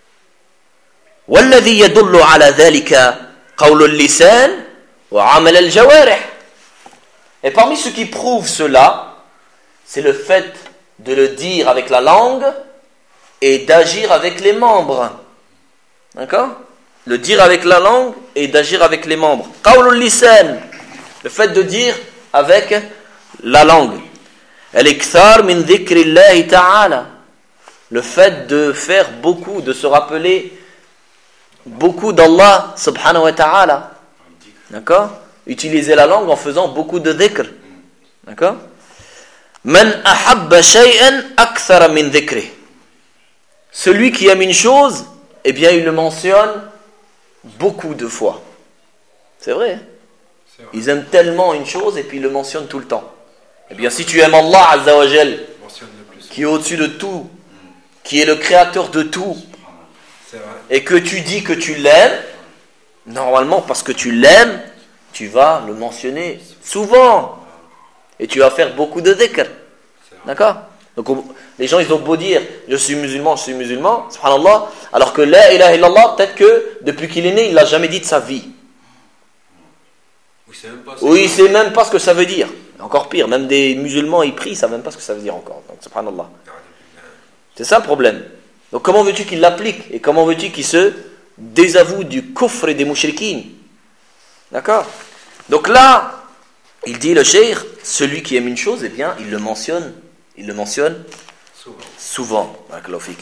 والذي يدل على ذلك قول اللسان وعمل الجوارح. Et parmi ceux qui prouvent cela, c'est le fait de le dire avec la langue et d'agir avec les membres. D'accord? Le dire avec la langue et d'agir avec les membres. قول اللسان, le fait de dire avec la langue. الإكثار من ذكر الله تعالى, le fait de faire beaucoup, de se rappeler beaucoup d'Allah subhanahu wa ta'ala. D'accord? Utiliser la langue en faisant beaucoup de dhikr. D'accord? Man ahabba shay'an akthara min dhikri. Celui qui aime une chose, eh bien il le mentionne beaucoup de fois. C'est vrai, hein? C'est vrai. Ils aiment tellement une chose et puis ils le mentionnent tout le temps. Eh bien si tu aimes Allah Azza wa Jal, qui est au-dessus de tout, qui est le créateur de tout, et que tu dis que tu l'aimes, normalement parce que tu l'aimes, tu vas le mentionner souvent. Et tu vas faire beaucoup de dhikr. D'accord? Donc on, les gens ils ont beau dire je suis musulman, je suis musulman, subhanallah, alors que la ilaha illallah, peut-être que depuis qu'il est né, il l'a jamais dit de sa vie. Oui, c'est même pas, Oui, il sait même pas ce que ça veut dire. Encore pire, même des musulmans ils prient, ils savent même pas ce que ça veut dire encore. Donc subhanallah. C'est ça le problème. Donc comment veux-tu qu'il l'applique? Et comment veux-tu qu'il se désavoue du kufr et des mouchriquines? D'accord? Donc là, il dit le cheikh, celui qui aime une chose, eh bien, il le mentionne, il le mentionne souvent. souvent. Barakallahu fik.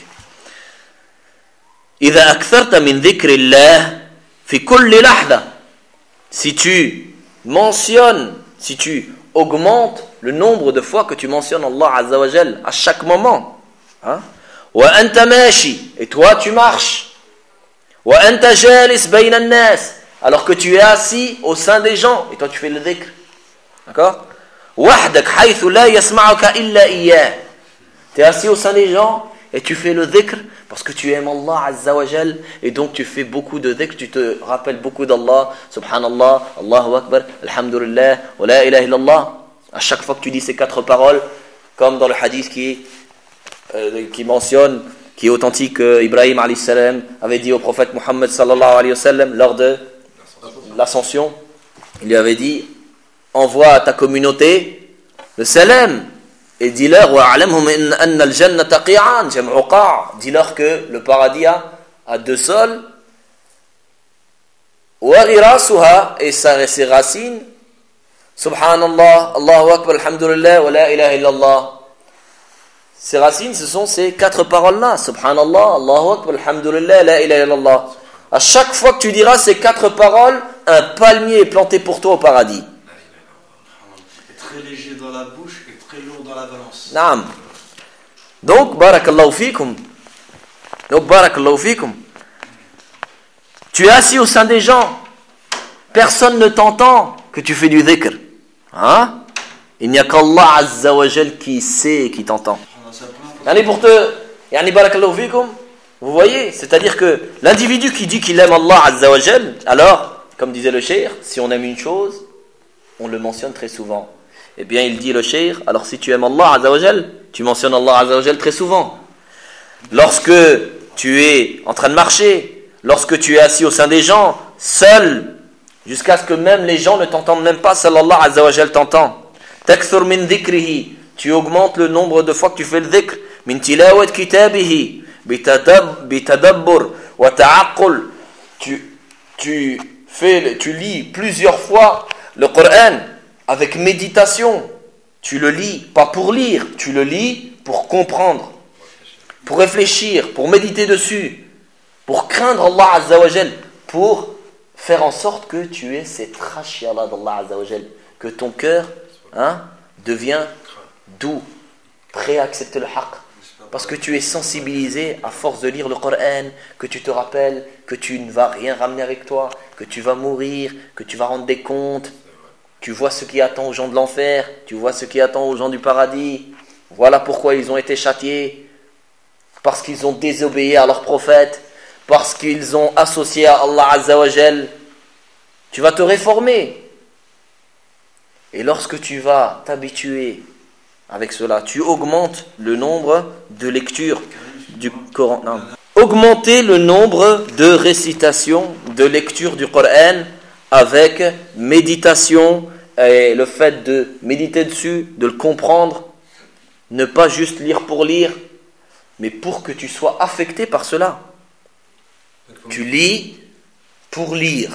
إذا أكثرت من ذكر الله في كل لحظة. Si tu mentionnes, si tu augmentes le nombre de fois que tu mentionnes Allah Azza wa Jal à chaque moment, hein? وأنت ماشي, et toi tu marches. وأنت جالس بين الناس, alors que tu es assis au sein des gens, et toi tu fais le dhikr. D'accord? وحدك حيث لا يسمعك إلا إياه. Tu es assis au sein des gens et tu fais le dhikr parce que tu aimes Allah Azza wa Jal, et donc tu fais beaucoup de dhikr, tu te rappelles beaucoup d'Allah, subhanallah, Allahu Akbar, alhamdulillah, wa la ilaha illallah. À chaque fois que tu dis ces quatre paroles, comme dans le hadith qui, euh, qui mentionne, qui est authentique, euh, Ibrahim alayhi salam avait dit au prophète Muhammad sallallahu alayhi wa sallam lors de l'ascension, il lui avait dit: envoie à ta communauté le salam et dis-leur dis-leur que le paradis a, a deux sols et ses racines, subhanallah, Allahu Akbar, alhamdulillah, wa la ilaha illallah. Ces racines, ce sont ces quatre paroles-là, subhanallah, Allahu Akbar, alhamdulillah, la ilaha illallah. À chaque fois que tu diras ces quatre paroles, un palmier est planté pour toi au paradis. Très léger dans la bouche et très lourd dans la balance. Naam. Donc, barakallahu fikum. Donc, barakallahu fikum. Tu es assis au sein des gens. Personne ne t'entend que tu fais du dhikr. Hein? Il n'y a qu'Allah Azza wa Jal qui sait et qui t'entend. Yani pour te... Yani barakallahu fikum. Vous voyez? C'est-à-dire que l'individu qui dit qu'il aime Allah Azza wa Jal, alors, comme disait le cheikh, si on aime une chose, on le mentionne très souvent. Eh bien, il dit le cheikh, alors si tu aimes Allah Azza wa Jal, tu mentionnes Allah Azza wa Jal très souvent. Lorsque tu es en train de marcher, lorsque tu es assis au sein des gens, seul, jusqu'à ce que même les gens ne t'entendent même pas, seul Allah Azza wa Jal t'entend. Takthur min dhikrihi, tu augmentes le nombre de fois que tu fais le dhikr. Min tilawat kitabihi, bitadabbur wa ta'aqqul. Tu, tu fais, tu lis plusieurs fois le Coran avec méditation. Tu le lis, pas pour lire, tu le lis pour comprendre, pour réfléchir, pour méditer dessus, pour craindre Allah Azza wa Jal, pour faire en sorte que tu aies cette khashiyallah d'Allah Azza wa Jal, que ton cœur hein, devient doux, prêt à accepter le haqq, parce que tu es sensibilisé à force de lire le Coran, que tu te rappelles que tu ne vas rien ramener avec toi, que tu vas mourir, que tu vas rendre des comptes. Tu vois ce qui attend aux gens de l'enfer, tu vois ce qui attend aux gens du paradis. Voilà pourquoi ils ont été châtiés. Parce qu'ils ont désobéi à leur prophète, parce qu'ils ont associé à Allah Azza wa Jal. Tu vas te réformer. Et lorsque tu vas t'habituer avec cela, tu augmentes le nombre de lectures du Coran. Non. Augmenter le nombre de récitations, de lectures du Coran avec méditation et le fait de méditer dessus, de le comprendre, ne pas juste lire pour lire, mais pour que tu sois affecté par cela. Tu lis pour lire,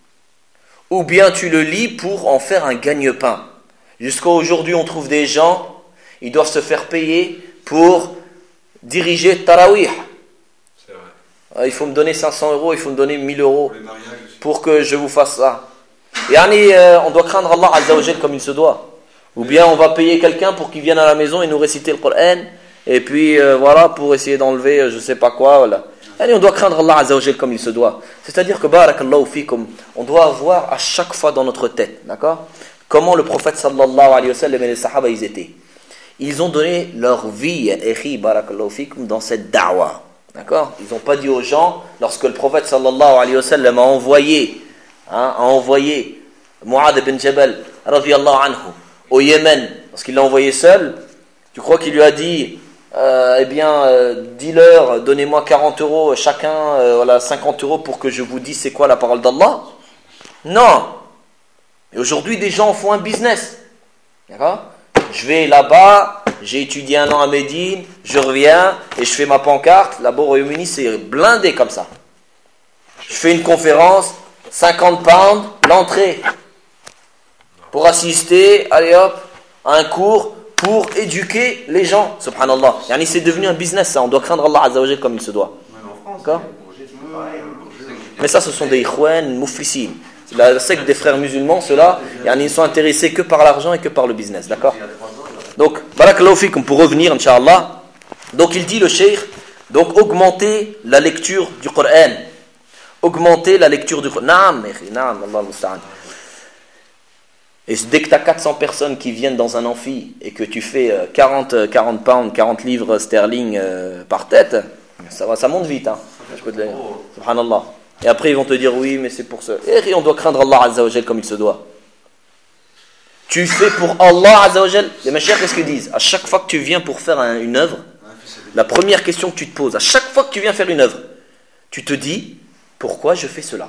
ou bien tu le lis pour en faire un gagne-pain. Jusqu'à aujourd'hui, on trouve des gens, ils doivent se faire payer pour diriger Tarawih. C'est vrai. Il faut me donner cinq cents euros, il faut me donner mille euros pour que je vous fasse ça. Yani, euh, on doit craindre Allah Azza wa Jal comme il se doit. Ou bien on va payer quelqu'un pour qu'il vienne à la maison et nous réciter le Coran, et puis euh, voilà, pour essayer d'enlever euh, je sais pas quoi. Voilà. Yani, on doit craindre Allah Azza wa Jal comme il se doit. C'est-à-dire que barakallahu fikum, on doit avoir à chaque fois dans notre tête, d'accord, comment le prophète sallallahu alayhi wa sallam et les sahaba ils étaient. Ils ont donné leur vie, ekhi barakallahu fikum, dans cette da'wa. D'accord? Ils n'ont pas dit aux gens, lorsque le prophète sallallahu alayhi wa sallam a envoyé, hein, a envoyé Mu'adh ibn Jabal, radiyallahu anhu, au Yémen, parce qu'il l'a envoyé seul, tu crois qu'il lui a dit, euh, eh bien, euh, dis-leur, donnez-moi quarante euros chacun, euh, voilà, cinquante euros pour que je vous dise c'est quoi la parole d'Allah? Non. Et aujourd'hui, des gens font un business. D'accord? Je vais là-bas, j'ai étudié un an à Médine, je reviens et je fais ma pancarte. Là-bas au Royaume-Uni, c'est blindé comme ça. Je fais une conférence, cinquante pounds, l'entrée. Pour assister, allez hop, à un cours pour éduquer les gens. Subhanallah. Yani c'est devenu un business, ça. On doit craindre Allah Azza wa Jal comme il se doit. Même en France, D'accord? Bourget, c'est pareil. Bourget, Mais ça, ce sont des ikhwan mouflissin. C'est la secte des frères musulmans, ceux-là, yani ils sont intéressés que par l'argent et que par le business. D'accord? il y a trois ans, là. Donc, barakallahu fikum, pour revenir, Inch'Allah. Donc, il dit le cheikh, donc augmenter la lecture du Coran. Augmenter la lecture du Coran. Naam, naam, Allah musta'an. Et dès que tu as quatre cents personnes qui viennent dans un amphi et que tu fais quarante, quarante pounds, quarante livres sterling euh, par tête, ça va, ça monte vite. Hein. Je peux te le dire. Subhanallah. Et après, ils vont te dire oui, mais c'est pour ça. Et on doit craindre Allah Azza wa Jal comme il se doit. Tu fais pour Allah Azza wa Jal. Les machères, qu'est-ce qu'ils disent? À chaque fois que tu viens pour faire un, une œuvre, la première question que tu te poses, à chaque fois que tu viens faire une œuvre, tu te dis, pourquoi je fais cela?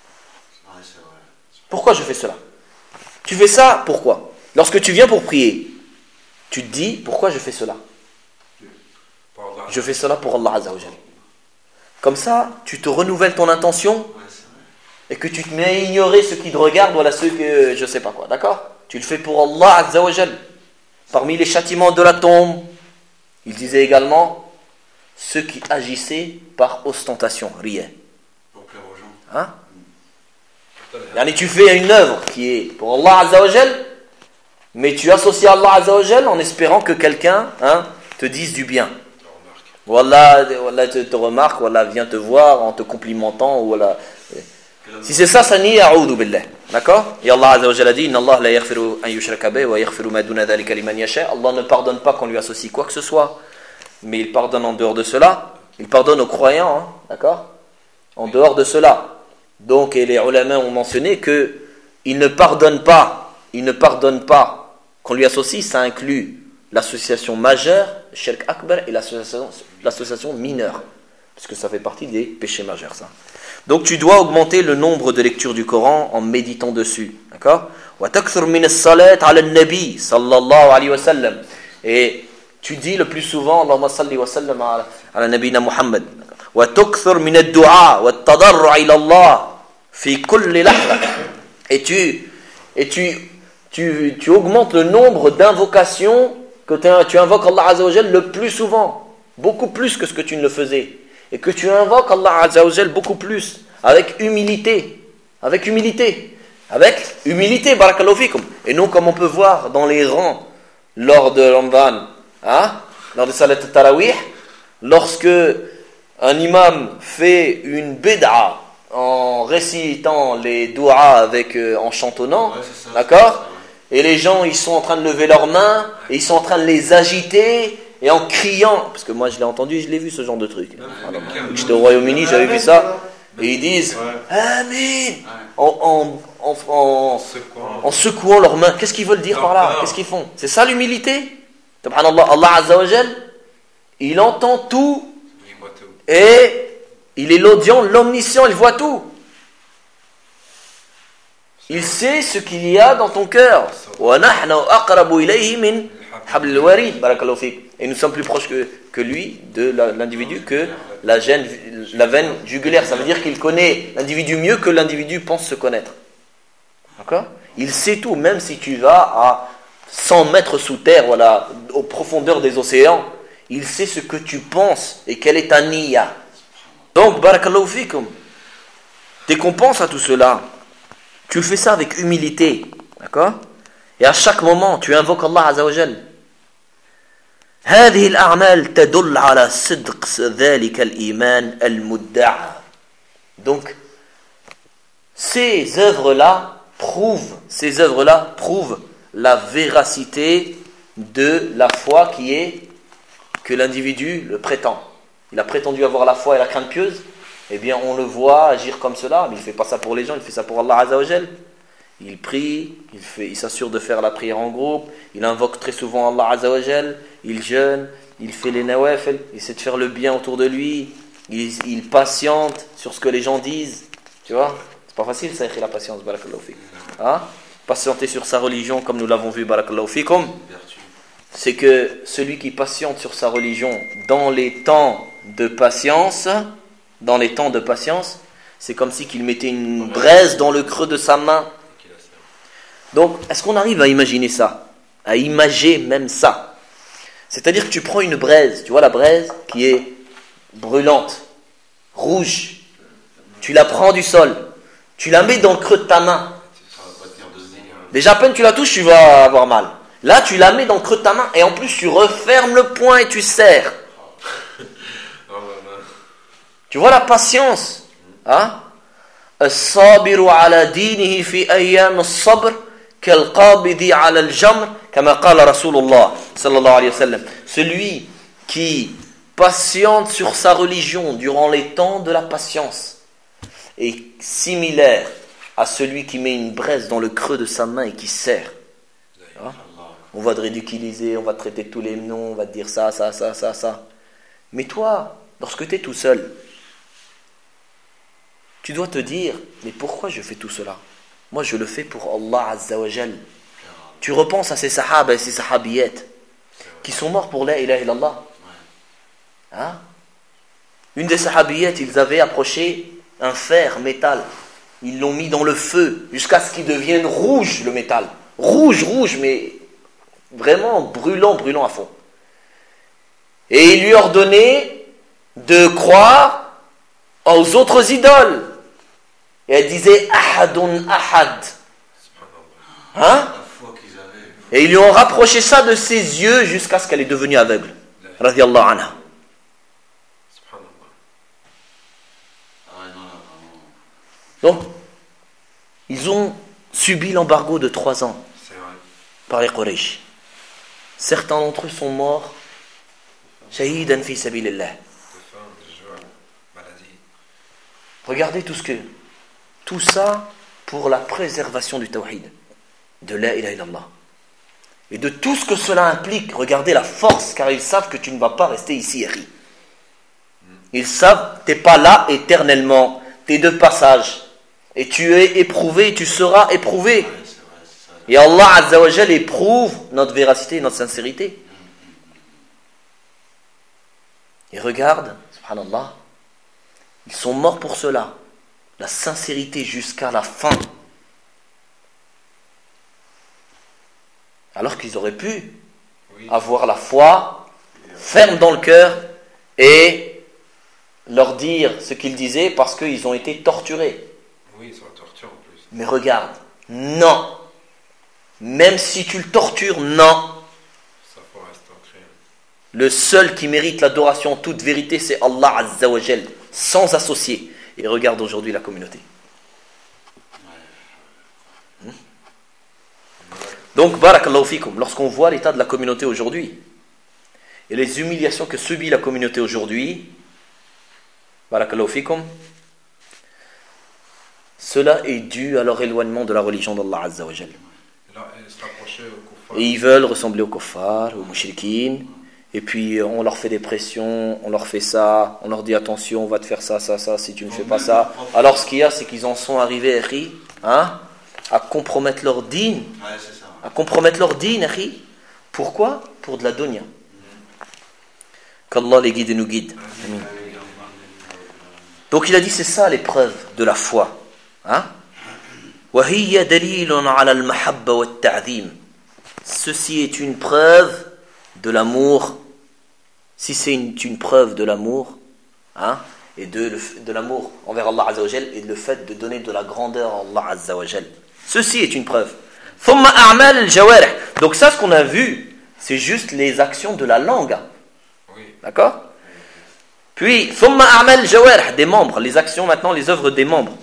Pourquoi je fais cela? Tu fais ça, pourquoi? Lorsque tu viens pour prier, tu te dis, pourquoi je fais cela? Je fais cela pour Allah Azza wa Jal. Comme ça, tu te renouvelles ton intention et que tu te mets à ignorer ceux qui te regardent, voilà ceux que je sais pas quoi, d'accord? Tu le fais pour Allah Azza wa Jal. Parmi les châtiments de la tombe, il disait également ceux qui agissaient par ostentation, riya. Pour plaire aux gens. Hein? Yani tu fais une œuvre qui est pour Allah Azza wa Jal, mais tu associes Allah Azza wa Jal en espérant que quelqu'un hein, te dise du bien. Wallah, wallah te, te remarque, wallah vient te voir en te complimentant, wallah. Si c'est ça, ça nie a'oudhu billah. D'accord? Et Allah Azza wa Jalla dit, Inna Allah la yaghfiru an yushraka bihi wa yaghfiru ma duna dhalika liman yasha. Allah ne pardonne pas qu'on lui associe quoi que ce soit, mais il pardonne en dehors de cela. Il pardonne aux croyants, hein, d'accord? En dehors de cela. Donc, et les ulama ont mentionné que il ne pardonne pas, il ne pardonne pas qu'on lui associe, ça inclut l'association majeure, shirk akbar, et l'association, l'association mineure, parce que ça fait partie des péchés majeurs, ça. Donc tu dois augmenter le nombre de lectures du Coran en méditant dessus, d'accord? Wa takthur min as-salat 'ala an-nabi sallallahu alayhi wa sallam. Et tu dis le plus souvent Allahumma salli wa sallam 'ala ala nabina Muhammad. Wa takthur min ad-du'a wa at-tadarru' ila Allah fi kulli lahza. Et tu et tu tu tu augmentes le nombre d'invocations que tu invoques Allah Azza wa Jal le plus souvent, beaucoup plus que ce que tu ne le faisais. Et que tu invoques Allah Azza wa Jal beaucoup plus, avec humilité, avec humilité, avec humilité, barakallahu fikum. Et non comme on peut voir dans les rangs, lors de Ramadan, hein, lors de Salat al-Tarawih, lorsque un imam fait une bid'a en récitant les du'a avec, euh, en chantonnant, ouais, ça, d'accord? Et les gens, ils sont en train de lever leurs mains, et ils sont en train de les agiter, et en criant, parce que moi je l'ai entendu, je l'ai vu ce genre de truc. Alors, j'étais au Royaume-Uni, j'avais vu ça, et ils disent Amin en, en, en, en, en secouant leurs mains. Qu'est-ce qu'ils veulent dire par là? Qu'est-ce qu'ils font? C'est ça l'humilité? Subhanallah, Allah Azza wa Jal, il entend tout, et il est l'audient, l'omniscient, il voit tout. Il sait ce qu'il y a dans ton cœur. Et nous sommes plus proches que, que lui, de la, l'individu, que la, gêne, la veine jugulaire. Ça veut dire qu'il connaît l'individu mieux que l'individu pense se connaître. D'accord? Il sait tout, même si tu vas à cent mètres sous terre, voilà, aux profondeurs des océans, il sait ce que tu penses et quelle est ta niya. Donc, barakallahu fikum, dès qu'on pense à tout cela, tu fais ça avec humilité, d'accord? Et à chaque moment, tu invoques Allah Azza wa Jal. هذه الأعمال تدل على صدق ذلك الإيمان المدعى. Donc, ces œuvres-là prouvent, ces œuvres-là prouvent la véracité de la foi qui est que l'individu le prétend. Il a prétendu avoir la foi et la crainte pieuse. Eh bien, on le voit agir comme cela, mais il ne fait pas ça pour les gens, il fait ça pour Allah Azza wa Jal. il prie, il, fait, il s'assure de faire la prière en groupe, il invoque très souvent Allah Azza wa Jal, il jeûne, il fait les nawafil, il essaie de faire le bien autour de lui, il, il patiente sur ce que les gens disent. Tu vois, c'est pas facile ça, écrire la patience, barakallahu fik. Hein? Patienter sur sa religion, comme nous l'avons vu, barakallahu fikum, c'est que celui qui patiente sur sa religion dans les temps de patience, dans les temps de patience, c'est comme si qu'il mettait une braise dans le creux de sa main. Donc, est-ce qu'on arrive à imaginer ça? À imager même ça? C'est-à-dire que tu prends une braise, tu vois la braise qui est brûlante, rouge, tu la prends du sol, tu la mets dans le creux de ta main. Déjà, à peine tu la touches, tu vas avoir mal. Là, tu la mets dans le creux de ta main et en plus, tu refermes le poing et tu serres. Tu vois la patience, hein? الصابر على دينه في أيام الصبر كالقابض على الجمر كما قال رسول الله صلى الله عليه وسلم. Celui qui patiente sur sa religion durant les temps de la patience est similaire à celui qui met une braise dans le creux de sa main et qui serre. Hein? On va te ridiculiser, on va te traiter de tous les noms, on va te dire ça, ça, ça, ça, ça. Mais toi, lorsque tu es tout seul, tu dois te dire, mais pourquoi je fais tout cela? Moi, je le fais pour Allah Azza wa Jal. Tu repenses à ces sahaba et ces sahabiyettes qui sont morts pour la ilaha illallah. Hein? Une des sahabiyettes, ils avaient approché un fer, métal. Ils l'ont mis dans le feu jusqu'à ce qu'il devienne rouge, le métal. Rouge, rouge, mais vraiment brûlant, brûlant à fond. Et il lui ordonnait de croire aux autres idoles. Et elle disait Ahadun Ahad. Hein? Et ils lui ont rapproché ça de ses yeux jusqu'à ce qu'elle est devenue aveugle. Radiyallahu anha. Donc, ils ont subi l'embargo de trois ans par les Quraysh. Certains d'entre eux sont morts. Shahidan fi sabilillah. Regardez tout ce que tout ça pour la préservation du tawhid, de la ilaha illallah. Et de tout ce que cela implique. Regardez la force, car ils savent que tu ne vas pas rester ici, Harry. Ils savent que tu n'es pas là éternellement. Tu es de passage. Et tu es éprouvé, et tu seras éprouvé. Et Allah Azza wa Jal éprouve notre véracité et notre sincérité. Et regarde, subhanallah, ils sont morts pour cela. La sincérité jusqu'à la fin. Alors qu'ils auraient pu oui. avoir la foi ferme dans le cœur et leur dire ce qu'ils disaient parce qu'ils ont été torturés. Oui, ils sont torturés en plus. Mais regarde, non. Même si tu le tortures, non. Ça faut rester ancré. Le seul qui mérite l'adoration en toute vérité, c'est Allah Azza wa Jal, sans associé. Et regarde aujourd'hui la communauté. Hmm? Donc, barakallahu fikum, lorsqu'on voit l'état de la communauté aujourd'hui et les humiliations que subit la communauté aujourd'hui, barakallahu fikum, cela est dû à leur éloignement de la religion d'Allah Azza wa Jal. Et ils veulent ressembler aux kuffar, aux mushrikines. Et puis on leur fait des pressions, on leur fait ça, on leur dit attention, on va te faire ça, ça, ça, si tu ne fais pas ça. Alors ce qu'il y a, c'est qu'ils en sont arrivés, hein, à compromettre leur dîn, à compromettre leur dîn, pourquoi? Pour de la dunya. Qu'Allah les guide et nous guide. Amin. Donc il a dit, c'est ça l'épreuve de la foi. Hein? Ceci est une preuve de l'amour. Si c'est une, une preuve de l'amour, hein, et de, de l'amour envers Allah Azza wa Jal, et le fait de donner de la grandeur à Allah Azza wa Jal. Ceci est une preuve. Donc ça, ce qu'on a vu, c'est juste les actions de la langue. Oui. D'accord? Puis, des membres, les actions maintenant, les œuvres des membres.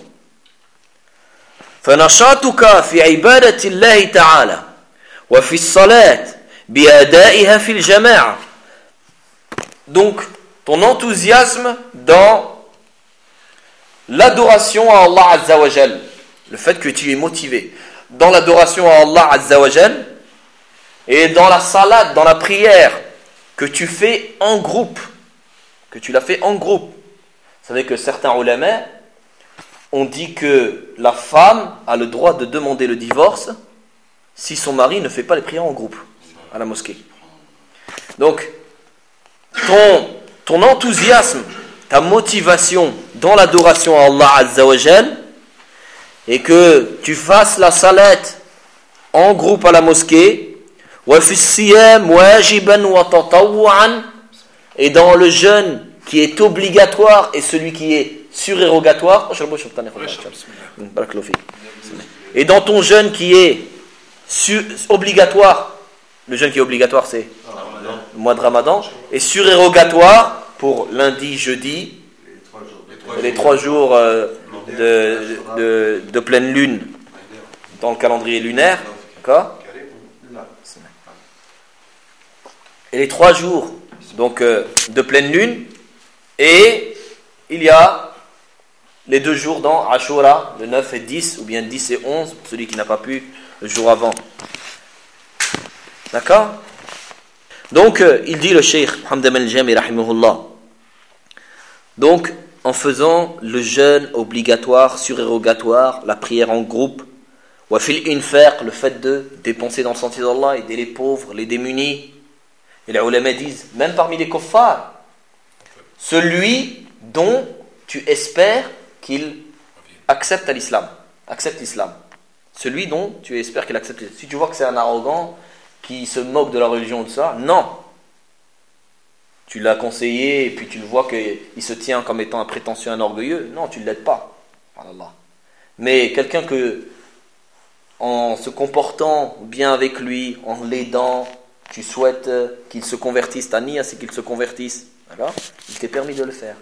فنشاطك في عبادة الله تعالى وفي الصلاة بأدائها في الجماعة. Donc, ton enthousiasme dans l'adoration à Allah Azza wa Jal, le fait que tu es motivé dans l'adoration à Allah Azza wa Jal et dans la salat, dans la prière que tu fais en groupe, que tu l'as fait en groupe. Vous savez que certains ulama ont dit que la femme a le droit de demander le divorce si son mari ne fait pas les prières en groupe à la mosquée. Donc, ton, ton enthousiasme, ta motivation dans l'adoration à Allah Azza wa Jal, et que tu fasses la salat en groupe à la mosquée, et dans le jeûne qui est obligatoire et celui qui est surérogatoire, et dans ton jeûne qui est su- obligatoire, le jeûne qui est obligatoire c'est le mois de Ramadan, et surérogatoire pour lundi, jeudi, les trois jours euh, de, de, de pleine lune dans le calendrier lunaire, d'accord ? Et les trois jours donc euh, de pleine lune, et il y a les deux jours dans Ashura, le neuf et dix, ou bien dix et onze, pour celui qui n'a pas pu le jour avant. D'accord ? Donc, euh, il dit le Cheikh Muhammad al-Jami rahimahullah. Donc, en faisant le jeûne obligatoire, surérogatoire, la prière en groupe, wa fil infaq, le fait de dépenser dans le sentier d'Allah, aider les pauvres, les démunis. Et les ulama disent, même parmi les kuffars, celui dont tu espères qu'il accepte à l'islam, accepte l'islam. Celui dont tu espères qu'il accepte l'islam. Si tu vois que c'est un arrogant qui se moque de la religion ou de ça, non. Tu l'as conseillé et puis tu le vois qu'il se tient comme étant un prétentieux, un orgueilleux. Non, tu ne l'aides pas. Mais quelqu'un que, en se comportant bien avec lui, en l'aidant, tu souhaites qu'il se convertisse, ta niya c'est qu'il se convertisse. D'accord ? Il t'est permis de le faire.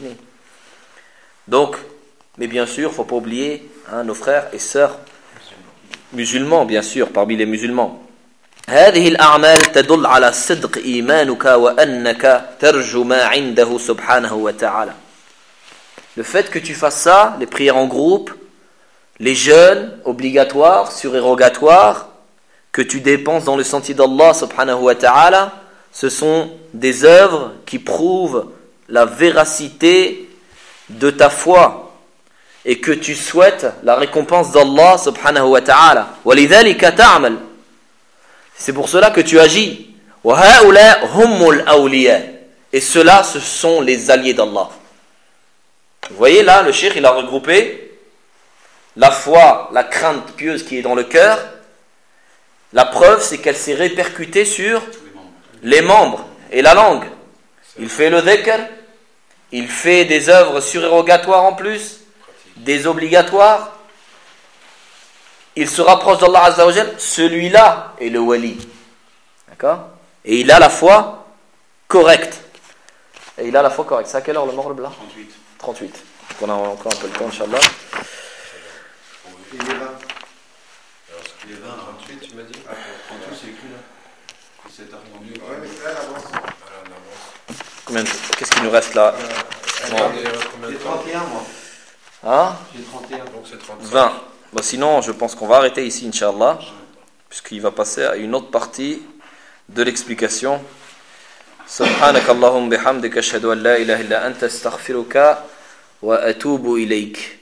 Donc, mais bien sûr, il ne faut pas oublier hein, nos frères et sœurs musulmans, bien sûr, parmi les musulmans. هذه الأعمال تدل على صدق إيمانك وأنك ترجو ما عنده سبحانه وتعالى. Le fait que tu fasses ça, les prières en groupe, les jeûnes obligatoires, surérogatoires, que tu dépenses dans le sentier d'Allah subhanahu wa ta'ala, ce sont des œuvres qui prouvent la véracité de ta foi et que tu souhaites la récompense d'Allah subhanahu wa ta'ala. وَلِذَلِكَ تَعْمَلْ. C'est pour cela que tu agis. وَهَؤُلَاء هُمُّ الْأَوْلِيَاء. Et ceux-là, ce sont les alliés d'Allah. Vous voyez là, le cheikh, il a regroupé la foi, la crainte pieuse qui est dans le cœur. La preuve, c'est qu'elle s'est répercutée sur les membres et la langue. Il fait le dhikr, il fait des œuvres surérogatoires en plus, des obligatoires. Il se rapproche d'Allah Azza wa Jal, celui-là est le wali. D'accord ? Et il a la foi correcte. Et il a la foi correcte. C'est à quelle heure le maghrib là ? trente-huit. trente-huit. Donc on a encore un peu le temps, Inch'Allah. Et les vingt. Les vingt, trente-huit, tu m'as dit trente-huit, c'est écrit là. dix-sept heures trente-huit. Ouais, mais elle avance. Voilà, on avance. Combien de... Qu'est-ce qu'il nous reste là ? Euh, Bon. Regardez, euh, combien de J'ai temps trente et un, moi. Hein ? J'ai trente et un. Donc c'est trente-cinq. vingt. Bon, sinon, je pense qu'on va arrêter ici, Inch'Allah, puisqu'il va passer à une autre partie de l'explication. Subhanak Allahumma bihamdika ashhadu an la ilaha illa anta astaghfiruka wa atubu ilayk.